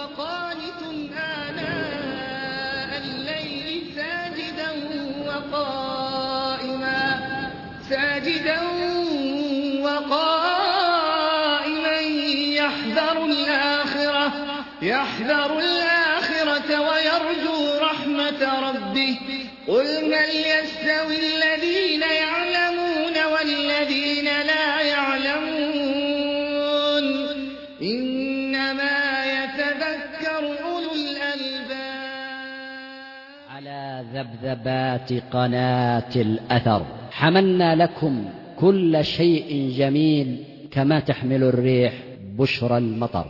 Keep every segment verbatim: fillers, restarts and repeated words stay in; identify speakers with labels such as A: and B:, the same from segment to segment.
A: وقانت آناء الليل ساجدا وقائما ساجدا وقائما يحذر الآخرة يحذر الآخرة ويرجو رحمة ربه قل هل يستوي الذين يعلمون والذين لا يعلمون إنما يتذكر أولو الألباب.
B: على ذبذبات قناة الأثر حملنا لكم كل شيء جميل كما تحمل الريح بشرى المطر.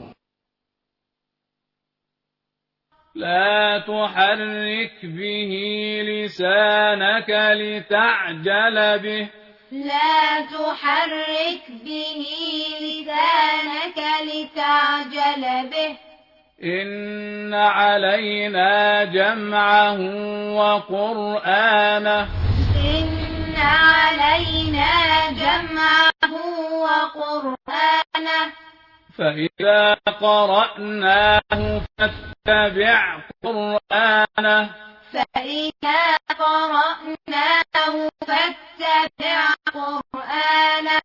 C: لا تحرك به لسانك لتعجل به
D: لا تحرك به لسانك لتعجل به
C: إن علينا جمعه وقرآنه
D: إن علينا جمعه وقرآنه
C: فإذا قرأناه فاتبع قرآنه
D: فإذا قرأناه فاتبع قرآنه.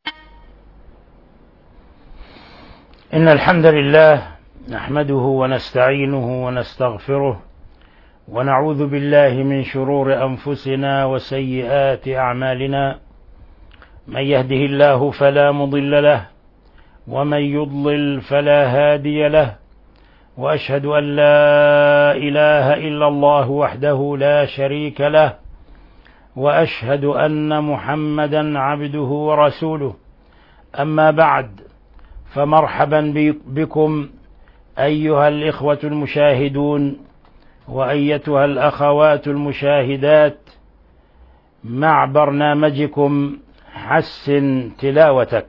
E: إن الحمد لله نحمده ونستعينه ونستغفره ونعوذ بالله من شرور أنفسنا وسيئات أعمالنا من يهده الله فلا مضل له ومن يضلل فلا هادي له وأشهد أن لا إله إلا الله وحده لا شريك له وأشهد أن محمدا عبده ورسوله. أما بعد فمرحبا بكم أيها الإخوة المشاهدون وأيتها الأخوات المشاهدات مع برنامجكم حسن تلاوتك،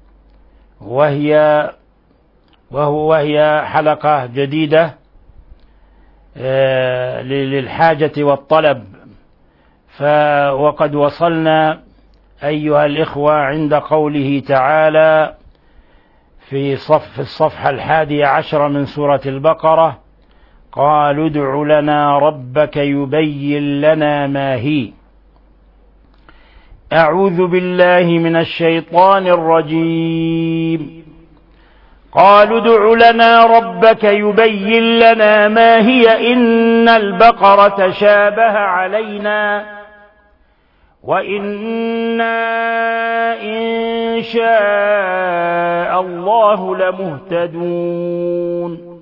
E: وهي وهو وهي حلقة جديدة للحاجة والطلب. وقد وصلنا أيها الإخوة عند قوله تعالى في صف الصفحة الحادية عشر من سورة البقرة: قالوا ادع لنا ربك يبين لنا ما هي. أعوذ بالله من الشيطان الرجيم. قالوا ادع لنا ربك يبين لنا ما هي إن البقرة شابه علينا وإنا إن شاء الله لمهتدون.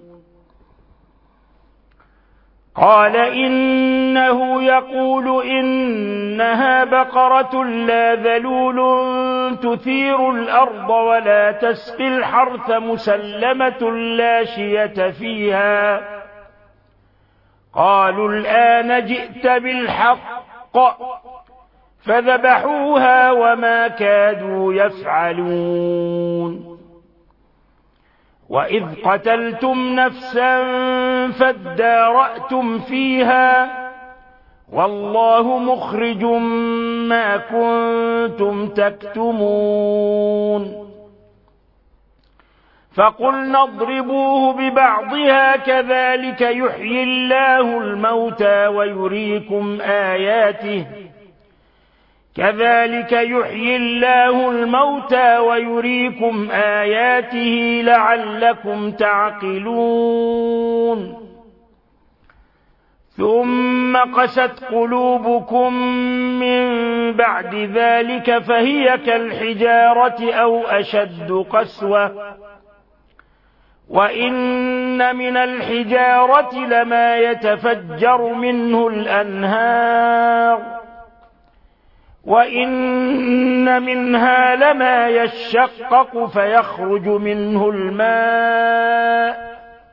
E: قال إنه يقول إنها بقرة لا ذلول تثير الأرض ولا تسقي الحرث مسلمة لا شية فيها. قالوا الآن جئت بالحق فذبحوها وما كادوا يفعلون. وإذ قتلتم نفسا فادارأتم فيها والله مخرج ما كنتم تكتمون. فقلنا اضربوه ببعضها كذلك يحيي الله الموتى ويريكم آياته كذلك يحيي الله الموتى ويريكم آياته لعلكم تعقلون. ثم قست قلوبكم من بعد ذلك فهي كالحجارة أو أشد قسوة وإن من الحجارة لما يتفجر منه الأنهار وإن منها لما يشقق فيخرج منه الماء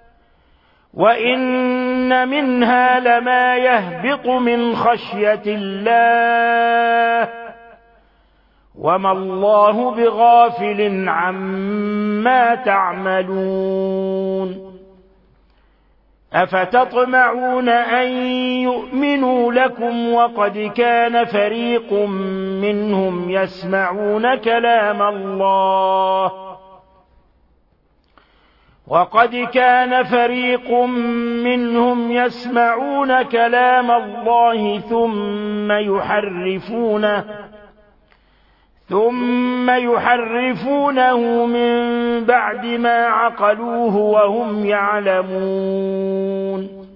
E: وإن منها لما يهبط من خشية الله وما الله بغافل عما تعملون. أفتطمعون أن يؤمنوا لكم وقد كان فريق منهم يسمعون كلام الله وقد كان فريق منهم يسمعون كلام الله ثم يحرفونه ثم يحرفونه من بعد ما عقلوه وهم يعلمون.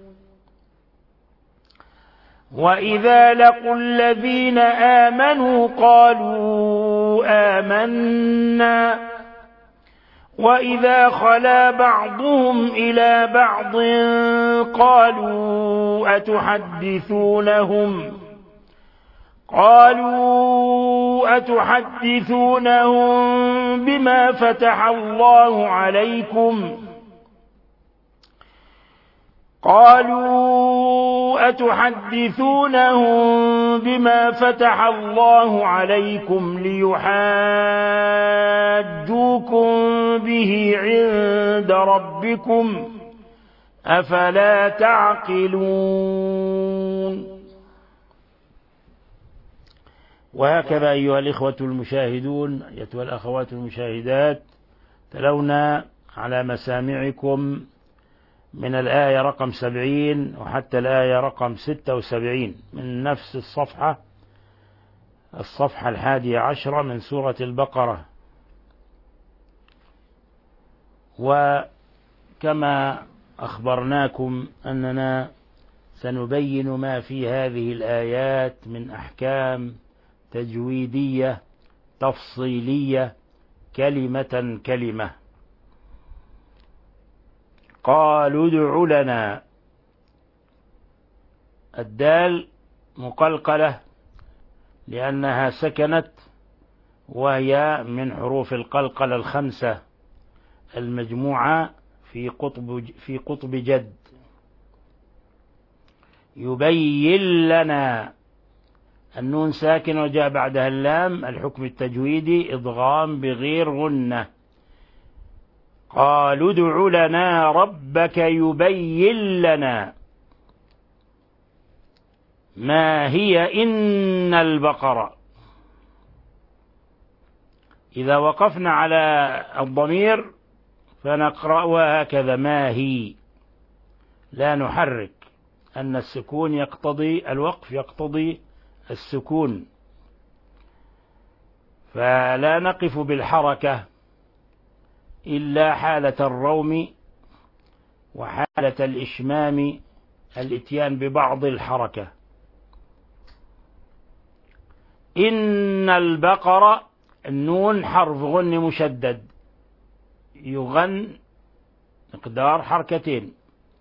E: وإذا لقوا الذين آمنوا قالوا آمنا وإذا خلا بعضهم إلى بعض قالوا أتحدثونهم قالوا أتحدثونهم بما فتح الله عليكم قالوا أتحدثونهم بما فتح الله عليكم ليحاجوكم به عند ربكم أفلا تعقلون. وهكذا أيها الإخوة المشاهدون أيتها الأخوات المشاهدات تلونا على مسامعكم من الآية رقم سبعين وحتى الآية رقم ستة وسبعين من نفس الصفحة الصفحة الحادية عشرة من سورة البقرة. وكما أخبرناكم أننا سنبين ما في هذه الآيات من أحكام تجويدية تفصيلية كلمة كلمة. قالوا ادع لنا، الدال مقلقلة لأنها سكنت وهي من حروف القلقلة الخمسة المجموعة في قطب في قطب جد. يبين لنا، النون ساكن وجاء بعدها اللام، الحكم التجويدي إضغام بغير غنة. قالوا ادع لنا ربك يبين لنا ما هي إن البقرة. إذا وقفنا على الضمير فنقرأها هكذا ما هي، لا نحرك، أن السكون يقتضي الوقف يقتضي السكون، فلا نقف بالحركة إلا حالة الروم وحالة الإشمام الإتيان ببعض الحركة. إن البقرة، النون حرف غن مشدد يغن مقدار حركتين.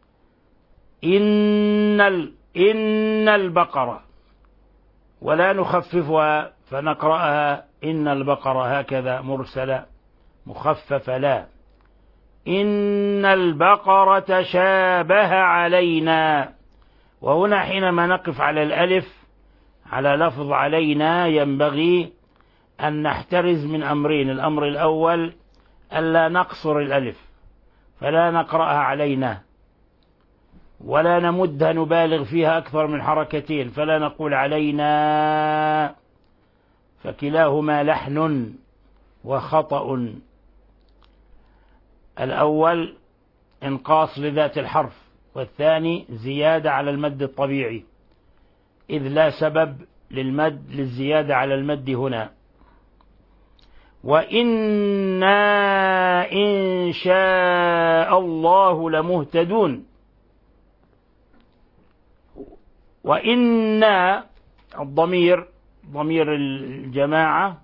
E: إن ال إن البقرة، ولا نخففها فنقرأها إن البقرة هكذا مرسلة مخففة، لا، إن البقرة شابه علينا. وهنا حينما نقف على الألف على لفظ علينا ينبغي أن نحترز من أمرين. الأمر الأول ألا نقصر الألف فلا نقرأها علينا، ولا نمدها نبالغ فيها أكثر من حركتين فلا نقول علينا، فكلاهما لحن وخطأ. الأول انقاص لذات الحرف، والثاني زيادة على المد الطبيعي، إذ لا سبب للمد للزيادة على المد هنا. وإنا إن شاء الله لمهتدون. وإنا الضمير ضمير الجماعة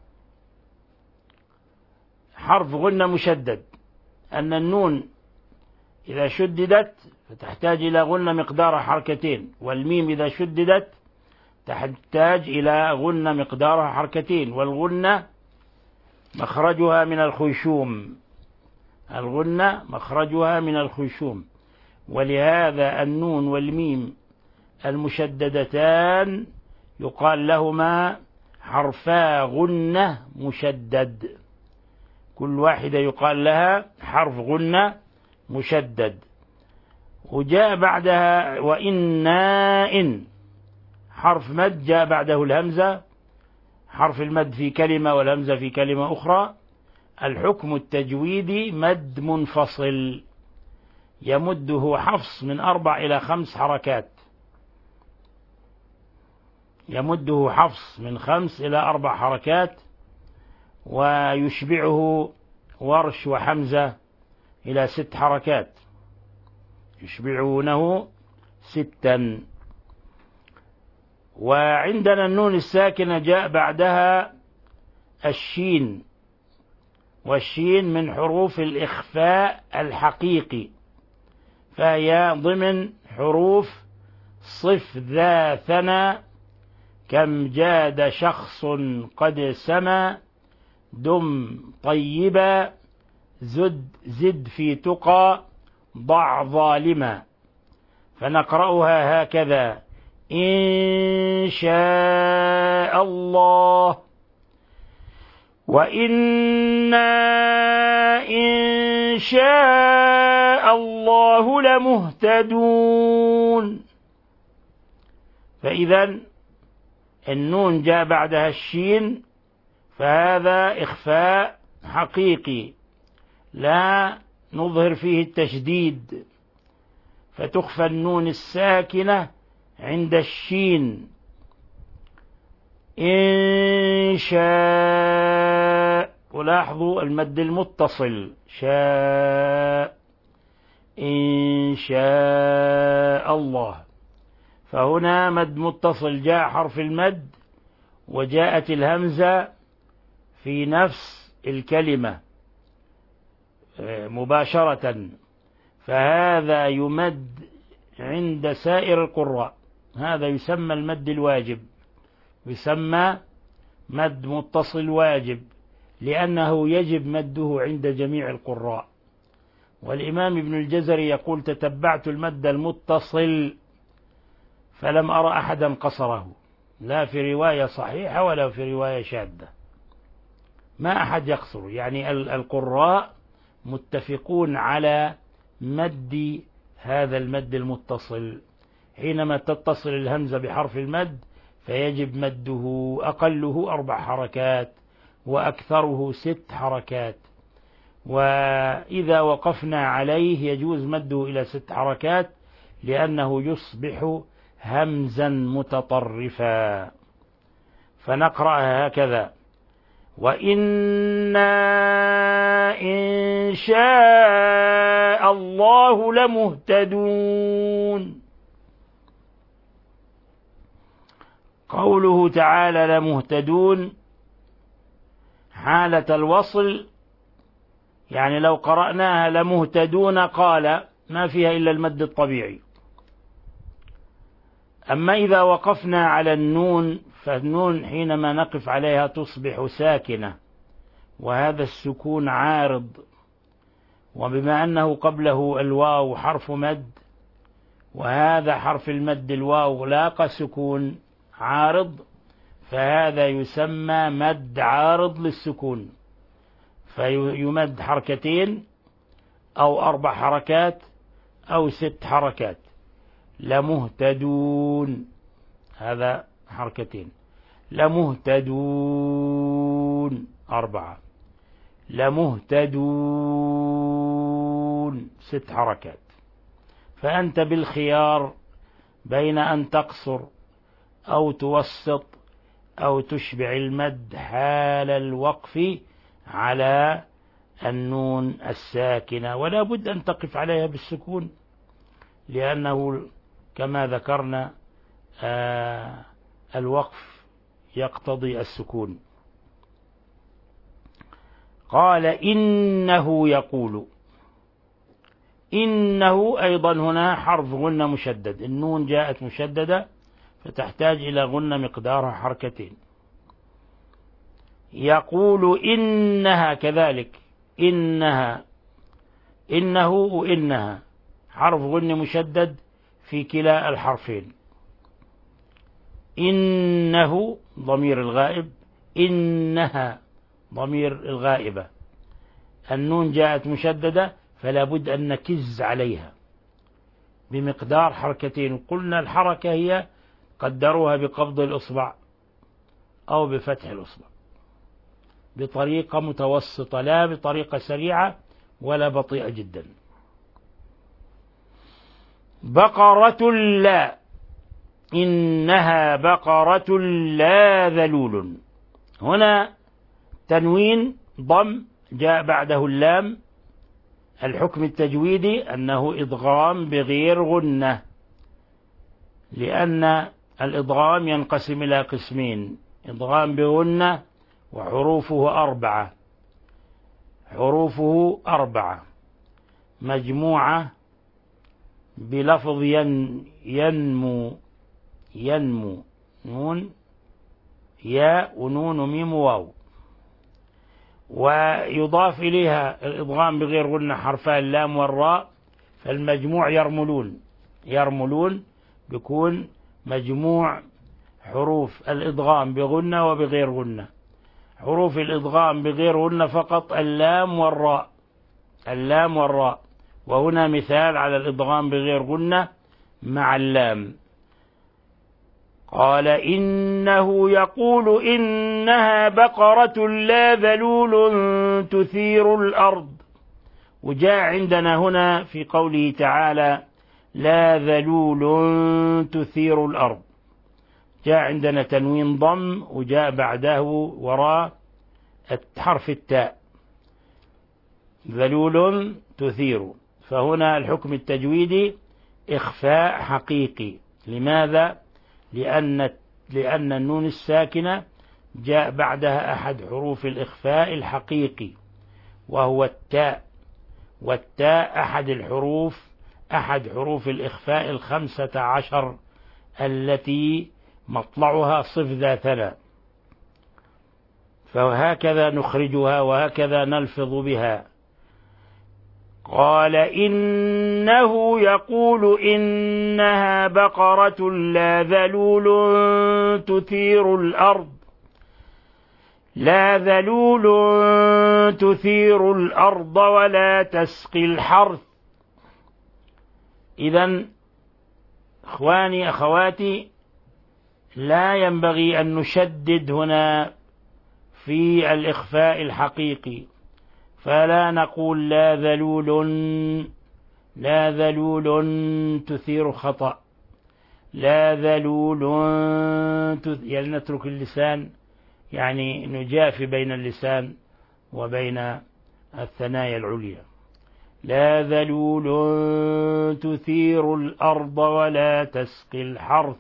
E: حرف غنة مشدد، أن النون إذا شددت فتحتاج إلى غنة مقدار حركتين، والميم إذا شددت تحتاج إلى غنة مقدار حركتين، والغنة مخرجها من الخيشوم، الغنة مخرجها من الخيشوم. ولهذا النون والميم المشددتان يقال لهما حرفا غنة مشدد، كل واحدة يقال لها حرف غنة مشدد. وجاء بعدها وإنا إن حرف مد جاء بعده الهمزة، حرف المد في كلمة والهمزة في كلمة أخرى. الحكم التجويدي مد منفصل يمده حفص من أربع إلى خمس حركات، يمده حفص من خمس إلى أربع حركات، ويشبعه ورش وحمزة إلى ست حركات، يشبعونه ستا. وعندنا النون الساكنة جاء بعدها الشين، والشين من حروف الإخفاء الحقيقي، فهي ضمن حروف صف ذا ثنى كم جاد شخص قد سما دم طيبا زد زد في تقى ضع ظالما. فنقرأها هكذا: إن شاء الله، وإنا إن شاء الله لمهتدون. فإذا النون جاء بعدها الشين، فهذا إخفاء حقيقي لا نظهر فيه التشديد، فتخفى النون الساكنة عند الشين. إن شاء، ولاحظوا المد المتصل شاء، إن شاء الله، فهنا مد متصل جاء حرف المد وجاءت الهمزة في نفس الكلمة مباشرة، فهذا يمد عند سائر القراء، هذا يسمى المد الواجب، يسمى مد متصل واجب، لأنه يجب مده عند جميع القراء. والإمام ابن الجزري يقول: تتبعت المد المتصل فلم أرى أحدا قصره، لا في رواية صحيحة ولا في رواية شاذة، ما أحد يقصر، يعني القراء متفقون على مد هذا المد المتصل. حينما تتصل الهمزة بحرف المد فيجب مده، أقله أربع حركات وأكثره ست حركات، وإذا وقفنا عليه يجوز مده إلى ست حركات لأنه يصبح همزا متطرفا. فنقرأها هكذا: وإنا إن شاء الله لمهتدون. قوله تعالى لمهتدون حالة الوصل، يعني لو قرأناها لمهتدون قال ما فيها إلا المد الطبيعي. أما إذا وقفنا على النون فالنون حينما نقف عليها تصبح ساكنة، وهذا السكون عارض، وبما أنه قبله الواو حرف مد، وهذا حرف المد الواو لاقى سكون عارض، فهذا يسمى مد عارض للسكون، فيمد حركتين أو أربع حركات أو ست حركات. لمهتدون هذا حركتين، لمهتدون أربعة، لمهتدون ست حركات. فأنت بالخيار بين أن تقصر أو توسط أو تشبع المد حال الوقف على النون الساكنة، ولا بد أن تقف عليها بالسكون، لأنه كما ذكرنا آه الوقف يقتضي السكون. قال إنه يقول، إنه أيضا هنا حرف غنة مشدد، النون جاءت مشددة فتحتاج إلى غنة مقدارها حركتين. يقول إنها كذلك، إنها، إنه وإنها حرف غنة مشدد في كلا الحرفين. إنه ضمير الغائب، إنها ضمير الغائبة. النون جاءت مشددة فلا بد أن نكز عليها بمقدار حركتين. قلنا الحركة هي قدروها بقبض الإصبع أو بفتح الإصبع بطريقة متوسطة، لا بطريقة سريعة ولا بطيئة جدا. بقرة لا، إنها بقرة لا ذلول. هنا تنوين ضم جاء بعده اللام. الحكم التجويدي أنه إدغام بغير غنة، لأن الإدغام ينقسم إلى قسمين: إدغام بغنة وحروفه أربعة. حروفه أربعة مجموعة بلفظ ين ينمو ينمو نون ياء ونون ميم واو، ويضاف إليها الإدغام بغير غنة حرفان اللام والراء، فالمجموع يرملون. يرملون بيكون مجموع حروف الإدغام بغنة وبغير غنة. حروف الإدغام بغير غنة فقط اللام والراء، اللام والراء. وهنا مثال على الإدغام بغير غنة مع اللام. قال إنه يقول إنها بقرة لا ذلول تثير الأرض. وجاء عندنا هنا في قوله تعالى لا ذلول تثير الأرض، جاء عندنا تنوين ضم وجاء بعده وراء حرف التاء ذلول تثير. فهنا الحكم التجويدي إخفاء حقيقي. لماذا؟ لأن لأن النون الساكنة جاء بعدها أحد حروف الإخفاء الحقيقي وهو التاء، والتاء أحد الحروف أحد حروف الإخفاء الخمسة عشر التي مطلعها صف ذا ثنى، فهكذا نخرجها وهكذا نلفظ بها. قال إنه يقول إنها بقرة لا ذلول تثير الأرض لا ذلول تثير الأرض ولا تسقي الحرث. إذن إخواني أخواتي، لا ينبغي أن نشدد هنا في الإخفاء الحقيقي، فلا نقول لا ذلول لا ذلول تثير خطأ، لا ذلول تثير، يعني نترك اللسان، يعني نجافي بين اللسان وبين الثنايا العليا. لا ذلول تثير الأرض ولا تسقي الحرث.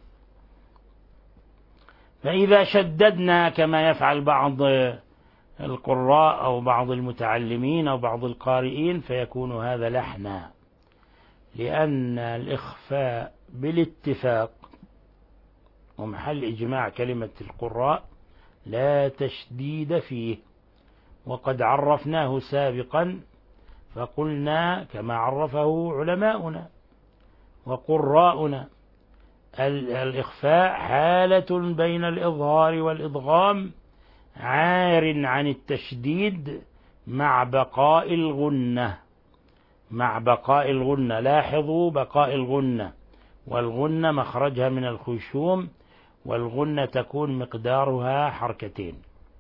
E: فإذا شددنا كما يفعل بعض القراء أو بعض المتعلمين أو بعض القارئين فيكون هذا لحنا، لأن الإخفاء بالاتفاق ومحل إجماع كلمة القراء لا تشديد فيه، وقد عرفناه سابقا فقلنا كما عرفه علماؤنا وقراؤنا: الإخفاء حالة بين الإظهار والإدغام عار عن التشديد مع بقاء الغنة مع بقاء الغنة لاحظوا بقاء الغنة، والغنة مخرجها من الخشوم، والغنة تكون مقدارها حركتين.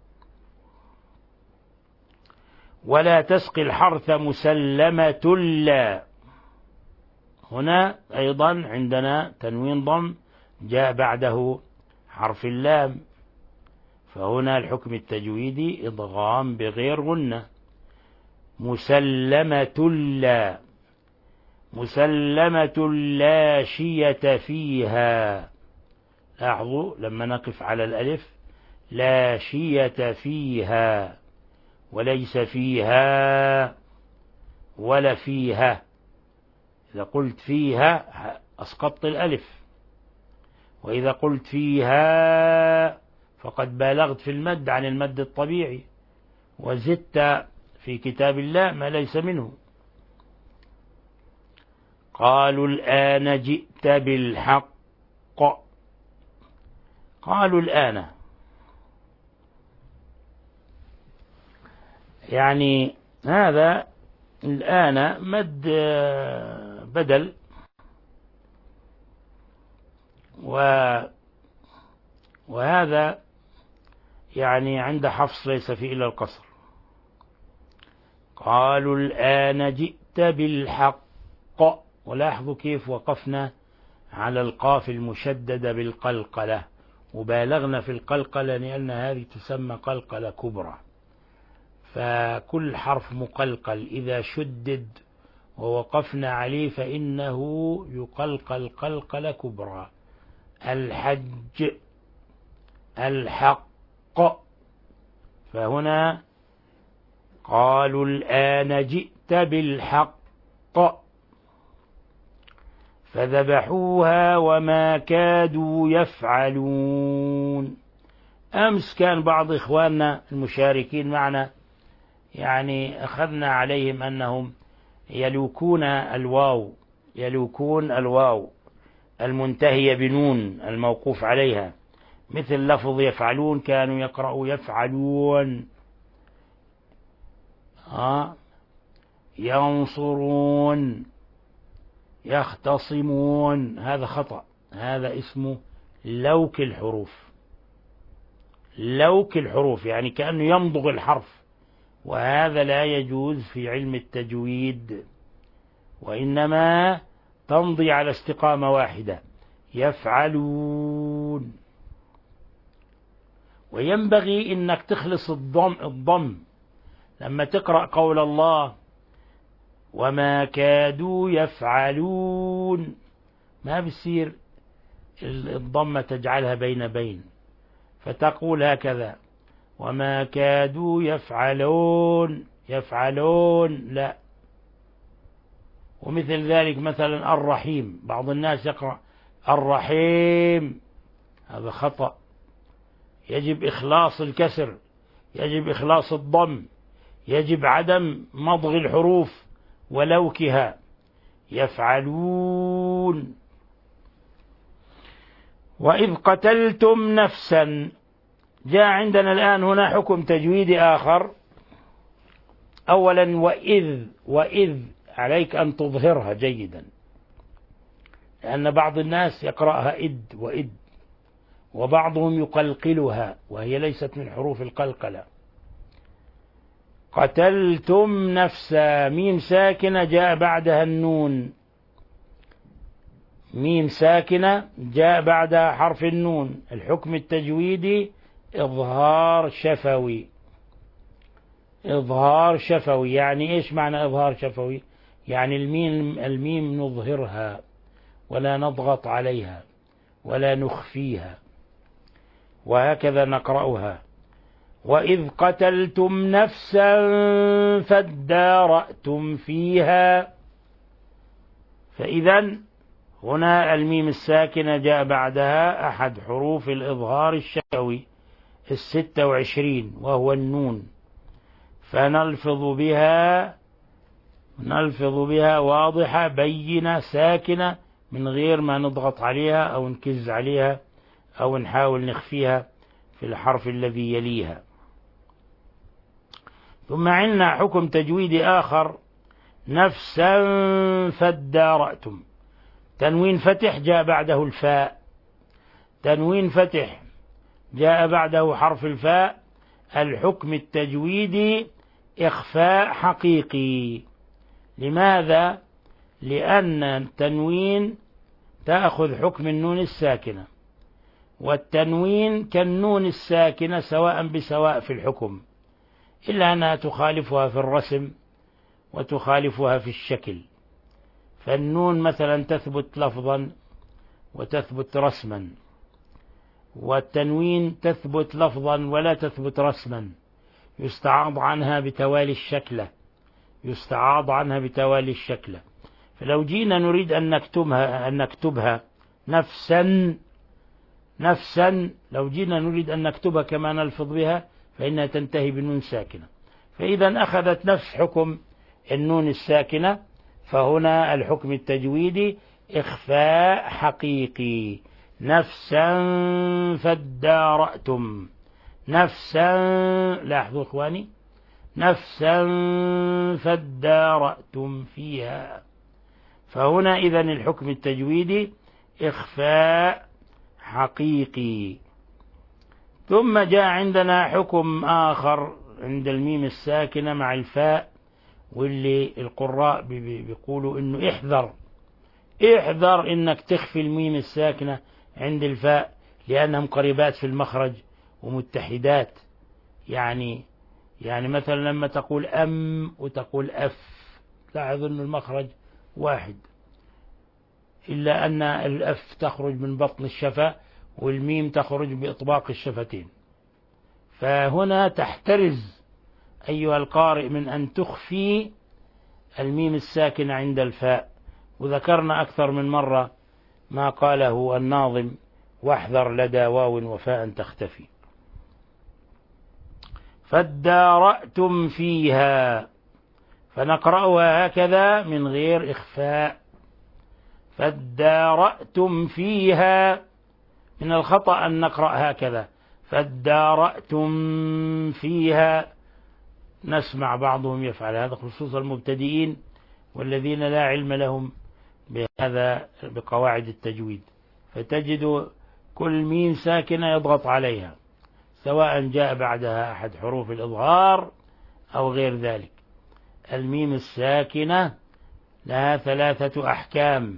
E: ولا تسقي الحرث مسلمة لا، هنا أيضا عندنا تنوين ضم جاء بعده حرف اللام، فهنا الحكم التجويدي إدغام بغير غنة. مسلمة لا مسلمة لا شية فيها. لاحظوا لما نقف على الألف لا شية فيها، وليس فيها ولا فيها. إذا قلت فيها أسقطت الألف، وإذا قلت فيها فقد بالغت في المد عن المد الطبيعي وزدت في كتاب الله ما ليس منه. قالوا الآن جئت بالحق. قالوا الآن يعني هذا الآن مد بدل، وهذا يعني عند حفص ليس فيه إلا القصر. قالوا الآن جئت بالحق ولاحظوا كيف وقفنا على القاف المشددة بالقلقلة، وبالغنا في القلقلة لأن هذه تسمى قلقلة كبرى. فكل حرف مقلقل إذا شدد ووقفنا عليه فإنه يقلقل قلقلة كبرى. الحج، الحق. فهنا قالوا الآن جئت بالحق فذبحوها وما كادوا يفعلون. أمس كان بعض إخواننا المشاركين معنا يعني أخذنا عليهم أنهم يلوكون الواو يلوكون الواو المنتهية بنون الموقوف عليها، مثل لفظ يفعلون كانوا يقرأوا يفعلون، آه ينصرون، يختصمون. هذا خطأ، هذا اسمه لوك الحروف. لوك الحروف يعني كأنه يمضغ الحرف، وهذا لا يجوز في علم التجويد، وإنما تمضي على استقامة واحدة، يفعلون. وينبغي إنك تخلص الضم الضم لما تقرأ قول الله وما كادوا يفعلون، ما بصير الضمة تجعلها بين بين، فتقول هكذا وما كادوا يفعلون يفعلون، لا. ومثل ذلك مثلا الرحيم، بعض الناس يقرأ الرحيم، هذا خطأ. يجب إخلاص الكسر، يجب إخلاص الضم، يجب عدم مضغ الحروف ولوكها. يفعلون. وإذ قتلتم نفسا، جاء عندنا الآن هنا حكم تجويدي آخر. أولا وإذ، وإذ عليك أن تظهرها جيدا، لأن بعض الناس يقرأها إد وإد، وبعضهم يقلقلها وهي ليست من حروف القلقلة. قتلتم نفسا، ميم ساكنة جاء بعدها النون، ميم ساكنة جاء بعدها حرف النون. الحكم التجويدي إظهار شفوي. إظهار شفوي يعني إيش معنى إظهار شفوي؟ يعني الميم الميم نظهرها ولا نضغط عليها ولا نخفيها، وهكذا نقرأها. وإذ قتلتم نفسا فادارأتم فيها. فإذا هنا الميم الساكنة جاء بعدها أحد حروف الإظهار الشفوي الستة وعشرين وهو النون، فنلفظ بها نلفظ بها واضحة بينة ساكنة من غير ما نضغط عليها أو نكز عليها أو نحاول نخفيها في الحرف الذي يليها. ثم عندنا حكم تجويدي آخر، نفسا فادارأتم. تنوين فتح جاء بعده الفاء، تنوين فتح جاء بعده حرف الفاء. الحكم التجويدي إخفاء حقيقي. لماذا؟ لأن التنوين تأخذ حكم النون الساكنة، والتنوين كالنون الساكنة سواء بسواء في الحكم، إلا أنها تخالفها في الرسم وتخالفها في الشكل. فالنون مثلا تثبت لفظا وتثبت رسما، والتنوين تثبت لفظا ولا تثبت رسما، يستعاض عنها بتوالي الشكلة يستعاض عنها بتوالي الشكلة. فلو جينا نريد أن نكتبها أن نكتبها نفسا نفسا لو جينا نريد أن نكتبها كما نلفظ بها فإنها تنتهي بالنون ساكنة. فإذا أخذت نفس حكم النون الساكنة، فهنا الحكم التجويدي إخفاء حقيقي. نفسا فادارأتم، نفسا، لاحظوا إخواني، نفسا فادارأتم فيها. فهنا إذن الحكم التجويدي إخفاء حقيقي. ثم جاء عندنا حكم آخر عند الميم الساكنة مع الفاء، واللي القراء بيقولوا إنه احذر احذر إنك تخفي الميم الساكنة عند الفاء لأنهم قريبات في المخرج ومتحدات. يعني يعني مثلا لما تقول أم وتقول أف لاحظ أن المخرج واحد، إلا أن الأف تخرج من بطن الشفة والميم تخرج بإطباق الشفتين. فهنا تحترز أيها القارئ من أن تخفي الميم الساكنة عند الفاء. وذكرنا أكثر من مرة ما قاله الناظم: واحذر لدى واو وفاء تختفي. فادارأتم فيها، فنقرأها هكذا من غير إخفاء. فادارأتم فيها، من الخطأ أن نقرأ هكذا فادارأتم فيها. نسمع بعضهم يفعل هذا خصوصا المبتدئين والذين لا علم لهم بهذا بقواعد التجويد، فتجد كل ميم ساكنة يضغط عليها سواء جاء بعدها أحد حروف الإظهار أو غير ذلك. الميم الساكنة لها ثلاثة أحكام،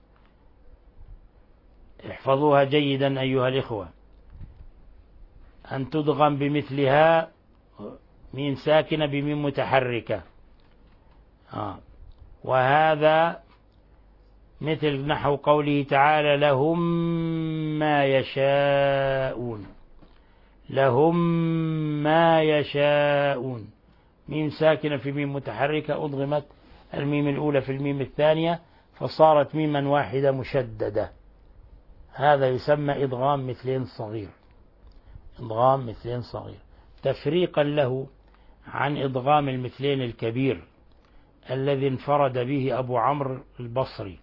E: احفظوها جيدا أيها الإخوة: أن تدغم بمثلها ميم ساكنة بميم متحركة، آه. وهذا مثل نحو قوله تعالى: لهم ما يشاءون. لهم ما يشاءون، ميم ساكنة في ميم متحركة أضغمت الميم الأولى في الميم الثانية فصارت ميما واحدة مشددة. هذا يسمى إدغام مثلين صغير. إدغام مثلين صغير تفريقا له عن إدغام المثلين الكبير الذي انفرد به أبو عمرو البصري.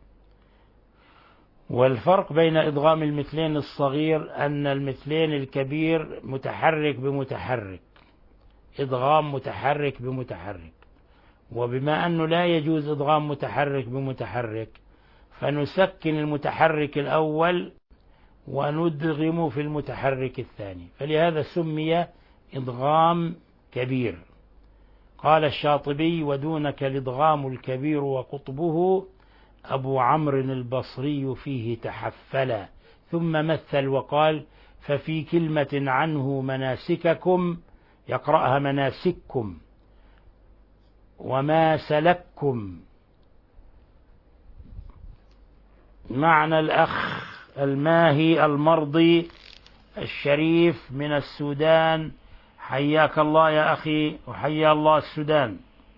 E: والفرق بين إدغام المثلين الصغير أن المثلين الكبير متحرك بمتحرك، إدغام متحرك بمتحرك. وبما أنه لا يجوز إدغام متحرك بمتحرك فنسكن المتحرك الأول وندغم في المتحرك الثاني، فلهذا سمي إدغام كبير. قال الشاطبي: ودونك الإدغام الكبير وقطبه أبو عمرو البصري فيه تحفلا. ثم مثل وقال: ففي كلمة عنه مناسككم، يقرأها مناسككم، وما سلككم. معنى الأخ الماهي المرضي الشريف من السودان، حياك الله يا أخي وحيا الله السودان.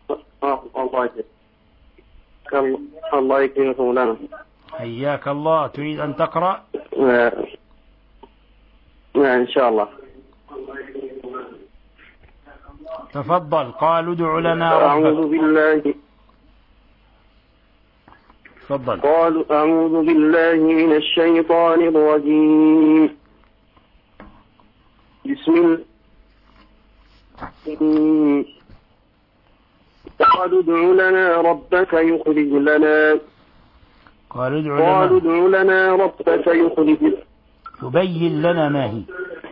F: الله يكرمك مولانا.
E: حياك الله. تريد أن تقرأ؟
F: إن شاء الله.
E: تفضل. قالوا ادع لنا ربك.
F: أعوذ بالله.
E: تفضل.
F: قالوا أعوذ بالله من الشيطان الرجيم. بسم الله. قالوا ادع لنا ربك يخرج لنا.
E: قالوا ادع لنا.
F: قالوا ادع لنا ربك يخرج.
E: يبين لنا ما هي.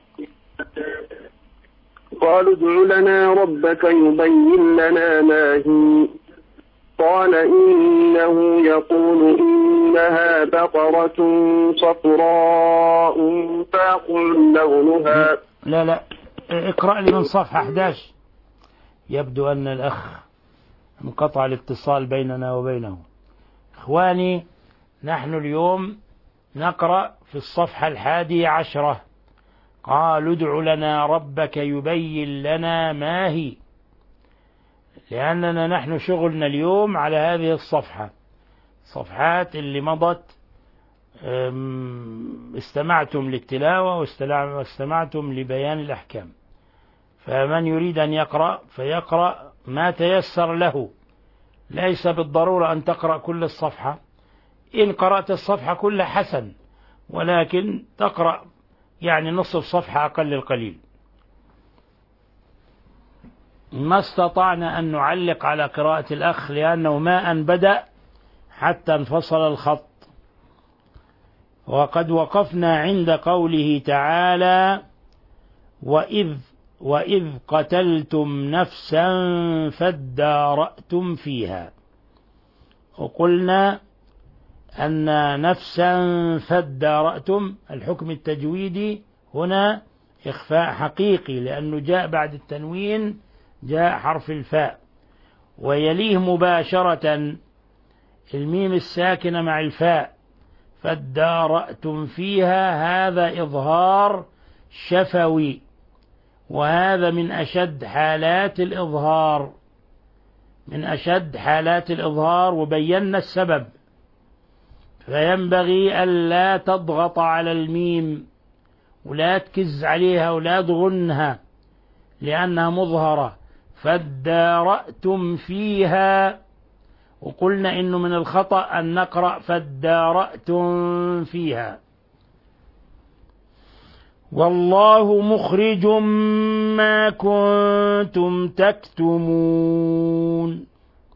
F: قالوا ادع لنا ربك يبين لنا ما هي. قال إنه يقول إنها بقرة صفراء فاقع لونها.
E: لا لا اقرأ لي من صفحة أحد عشر. يبدو أن الأخ انقطع الاتصال بيننا وبينه. إخواني، نحن اليوم نقرأ في الصفحة الحادية عشرة. قالوا ادع لنا ربك يبين لنا ما هي، لأننا نحن شغلنا اليوم على هذه الصفحة. صفحات اللي مضت استمعتم للتلاوة واستمعتم لبيان الأحكام، فمن يريد أن يقرأ فيقرأ ما تيسر له. ليس بالضرورة أن تقرأ كل الصفحة، إن قرأت الصفحة كلها حسن، ولكن تقرأ يعني نصف صفحة أقل القليل. ما استطعنا أن نعلق على قراءة الأخ لأنه ما أن بدأ حتى انفصل الخط. وقد وقفنا عند قوله تعالى: وإذ وإذ قتلتم نفسا فادارأتم فيها. وقلنا أن نفسا فادارأتم، الحكم التجويدي هنا إخفاء حقيقي، لأنه جاء بعد التنوين جاء حرف الفاء، ويليه مباشرة الميم الساكنة مع الفاء، فادارأتم فيها، هذا إظهار شفوي، وهذا من أشد حالات الإظهار، من أشد حالات الإظهار، وبينا السبب. فينبغي ألا تضغط على الميم ولا تكز عليها ولا تغنها لأنها مظهرة. فادارأتم فيها، وقلنا إنه من الخطأ أن نقرأ فادارأتم فيها. والله مخرج ما كنتم تكتمون.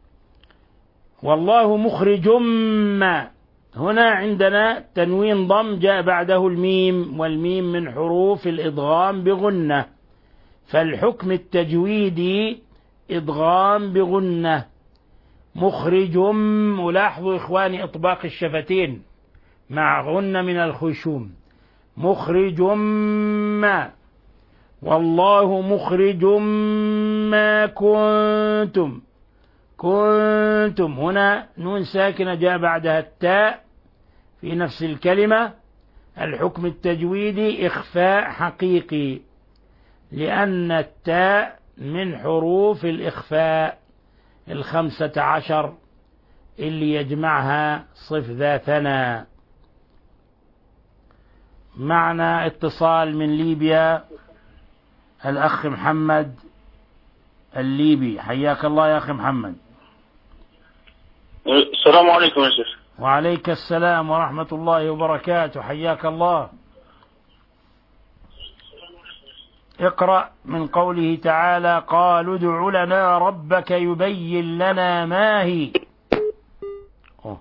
E: والله مخرج ما، هنا عندنا تنوين ضم جاء بعده الميم، والميم من حروف الإدغام بغنة، فالحكم التجويدي إدغام بغنة. مخرج، ولاحظوا إخواني إطباق الشفتين مع غنة من الخشوم. مخرج ما، والله مخرج ما كنتم. كنتم هنا نون ساكنة جاء بعدها التاء في نفس الكلمة، الحكم التجويدي إخفاء حقيقي، لأن التاء من حروف الإخفاء الخمسة عشر اللي يجمعها صف ذا ثنا. معنا اتصال من ليبيا، الأخ محمد الليبي، حياك الله يا أخي محمد.
G: السلام عليكم يا شيخ.
E: وعليك السلام ورحمة الله وبركاته، حياك الله. اقرأ من قوله تعالى: قالوا ادع لنا ربك يبين لنا ما هي. أوه.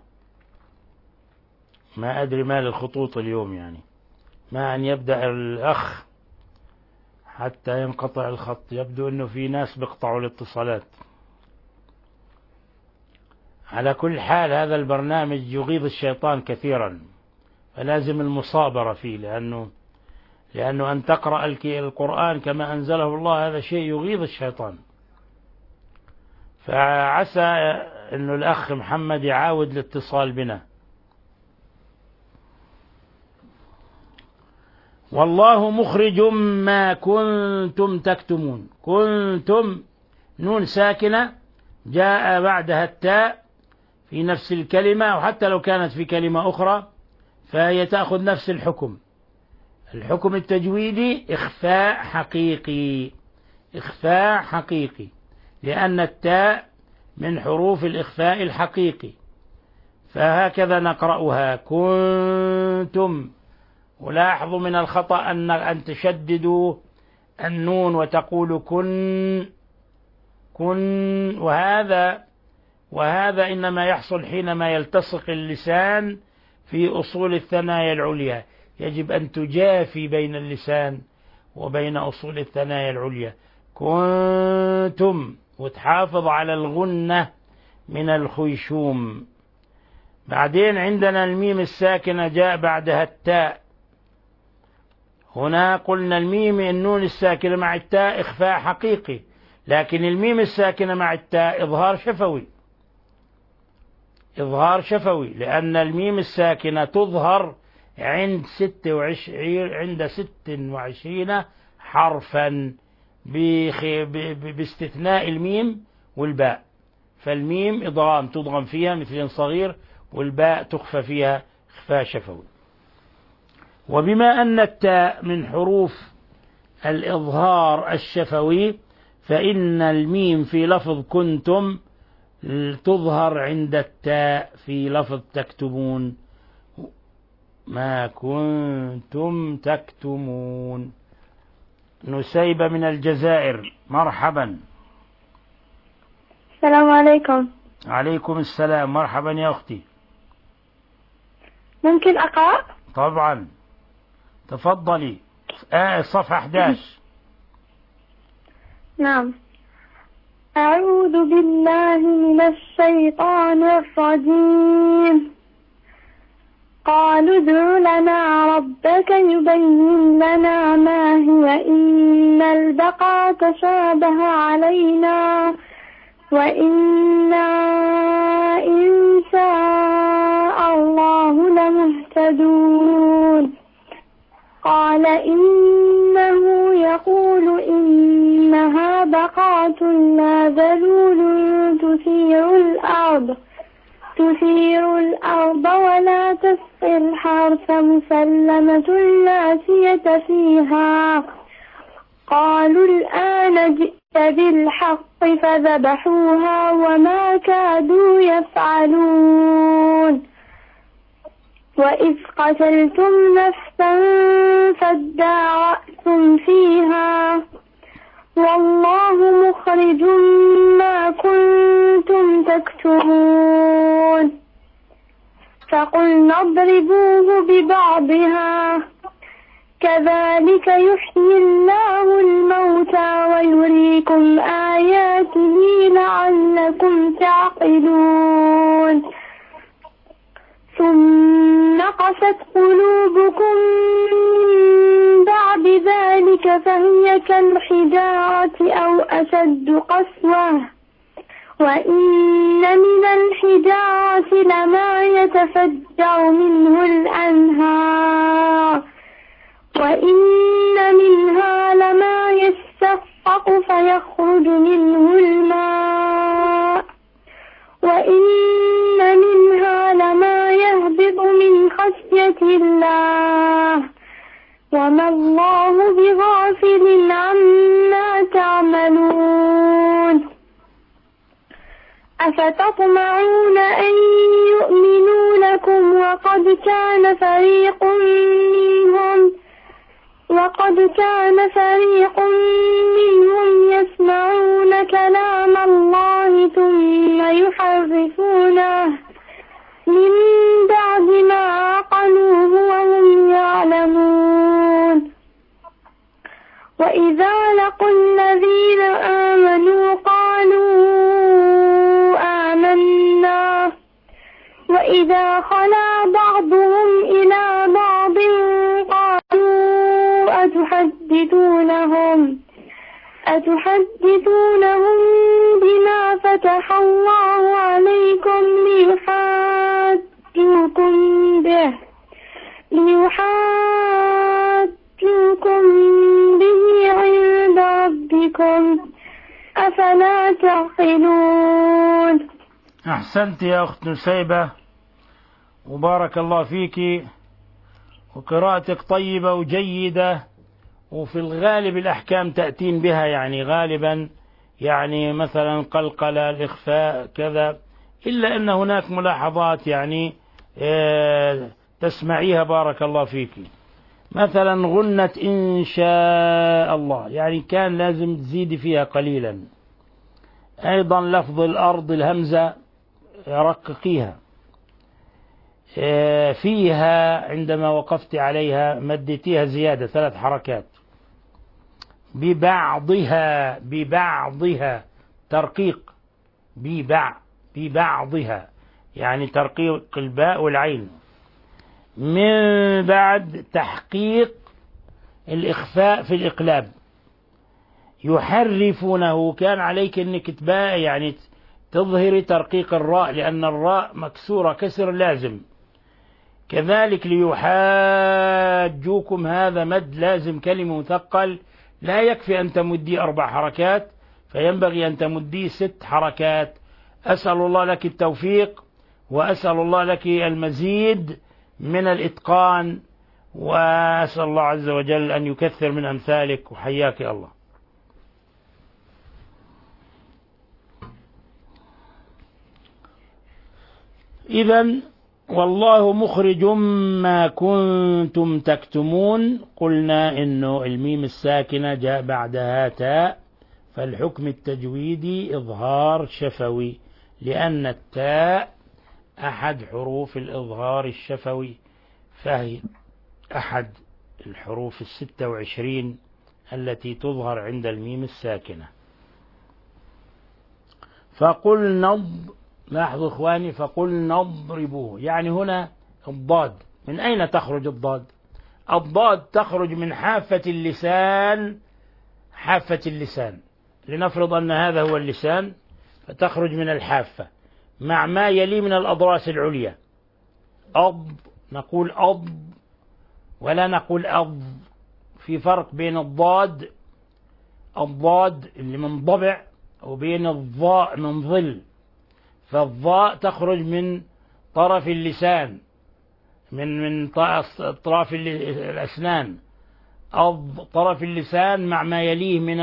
E: ما أدري ما للخطوط اليوم، يعني ما أن يبدأ الأخ حتى ينقطع الخط، يبدو أنه في ناس بيقطعوا الاتصالات. على كل حال هذا البرنامج يغيظ الشيطان كثيرا، فلازم المصابرة فيه، لأنه لأنه أن تقرأ القرآن كما أنزله الله هذا شيء يغيظ الشيطان. فعسى أنه الأخ محمد يعاود الاتصال بنا. والله مخرج ما كنتم تكتمون. كنتم نون ساكنة جاء بعدها التاء في نفس الكلمة، وحتى لو كانت في كلمة أخرى فهي تأخذ نفس الحكم. الحكم التجويدي إخفاء حقيقي، إخفاء حقيقي، لأن التاء من حروف الإخفاء الحقيقي، فهكذا نقرأها كنتم. ولاحظوا من الخطأ أن أن تشددوا النون وتقولوا كن كن، وهذا وهذا إنما يحصل حينما يلتصق اللسان في أصول الثنايا العليا. يجب أن تجافي بين اللسان وبين أصول الثنايا العليا. كنتم، وتحافظ على الغنة من الخيشوم. بعدين عندنا الميم الساكنة جاء بعدها التاء. هنا قلنا الميم النون الساكنة مع التاء إخفاء حقيقي، لكن الميم الساكنة مع التاء إظهار شفوي، إظهار شفوي، لأن الميم الساكنة تظهر عند ست وعشرين عند ست وعشرين حرفا باستثناء الميم والباء. فالميم إضغام تضغم فيها مثل صغير، والباء تخفى فيها إخفاء شفوي. وبما أن التاء من حروف الإظهار الشفوي، فإن الميم في لفظ كنتم تظهر عند التاء في لفظ تكتمون. ما كنتم تكتمون. نسيبة من الجزائر، مرحبا.
H: السلام عليكم.
E: عليكم السلام، مرحبا يا أختي.
H: ممكن أقرأ؟
E: طبعا، تفضلي. آه الصفحة أحد عشر.
H: نعم. أعوذ بالله من الشيطان الرجيم.
G: قالوا ادع لنا ربك يبين لنا ما هي إن البقرة تشابه علينا وإنا إن شاء الله لمهتدون. قال إنه يقول إنها بقرة لا ذلول تثير الأرض تثير الأرض ولا تسقي الحرث مسلمة لا شية فيها. قالوا الآن جئت بالحق فذبحوها وما كادوا يفعلون. وإذ قتلتم نفسا فادارأتم فيها والله مخرج ما كنتم تكتمون. فقلنا اضربوه ببعضها كذلك يحيي الله الموتى ويريكم آياته لعلكم تعقلون. ثم قست قلوبكم من بعد ذلك فهي كالحجارة أو أشد قسوة وإن من الحجارة لما يتفجر منه الأنهار وإن منها لما يشقق فيخرج منه الماء وإن منها لما يهبط من خشية الله وما الله بغافل عما تعملون. أفتطمعون أن يؤمنوا لكم وقد كان فريق منهم وقد كان فريق منهم يسمعون كلام الله ثم يحرفونه من بعد ما عقلوه وهم يعلمون. وإذا لقوا الذين آمنوا قالوا آمنا وإذا خلا بعضهم إلى بعض قالوا أتحدثونهم أتحدثونهم بما فتح الله عليكم ليحاجوكم به ليحاجوكم به عند ربكم أفلا تعقلون.
E: أحسنت يا أخت نسيبة وبارك الله فيك، وقراءتك طيبة وجيدة، وفي الغالب الأحكام تأتين بها يعني غالبا يعني مثلا قلقلة الإخفاء كذا، إلا أن هناك ملاحظات يعني تسمعيها بارك الله فيك. مثلا غنة إن شاء الله يعني كان لازم تزيدي فيها قليلا. أيضا لفظ الأرض الهمزة رققيها فيها عندما وقفت عليها مدتيها زيادة ثلاث حركات. ببعضها ببعضها ترقيق ببع ببعضها يعني ترقيق الباء والعين. من بعد تحقيق الإخفاء في الإقلاب. يحرفونه كان عليك أنك تباء يعني تظهري ترقيق الراء لأن الراء مكسورة كسر لازم. كذلك ليحاجوكم هذا مد لازم كلمة مثقل، لا يكفي أن تمدي أربع حركات فينبغي أن تمدي ست حركات. أسأل الله لك التوفيق وأسأل الله لك المزيد من الإتقان، وأسأل الله عز وجل أن يكثر من أمثالك، وحياك الله. إذن والله مخرج ما كنتم تكتمون. قلنا إنه الميم الساكنة جاء بعدها تاء، فالحكم التجويدي إظهار شفوي، لأن التاء أحد حروف الإظهار الشفوي، فهي أحد الحروف الستة وعشرين التي تظهر عند الميم الساكنة. فقل نض لاحظوا إخواني، فقل نضربوه يعني هنا الضاد من أين تخرج الضاد؟ الضاد تخرج من حافة اللسان، حافة اللسان، لنفرض أن هذا هو اللسان، فتخرج من الحافة مع ما يلي من الأضراس العليا. أض، نقول أض ولا نقول أض. في فرق بين الضاد، الضاد اللي من ضبع، وبين الضاء من ظل. فالضاء تخرج من طرف اللسان، من من طرف الأسنان، أض طرف اللسان مع ما يليه من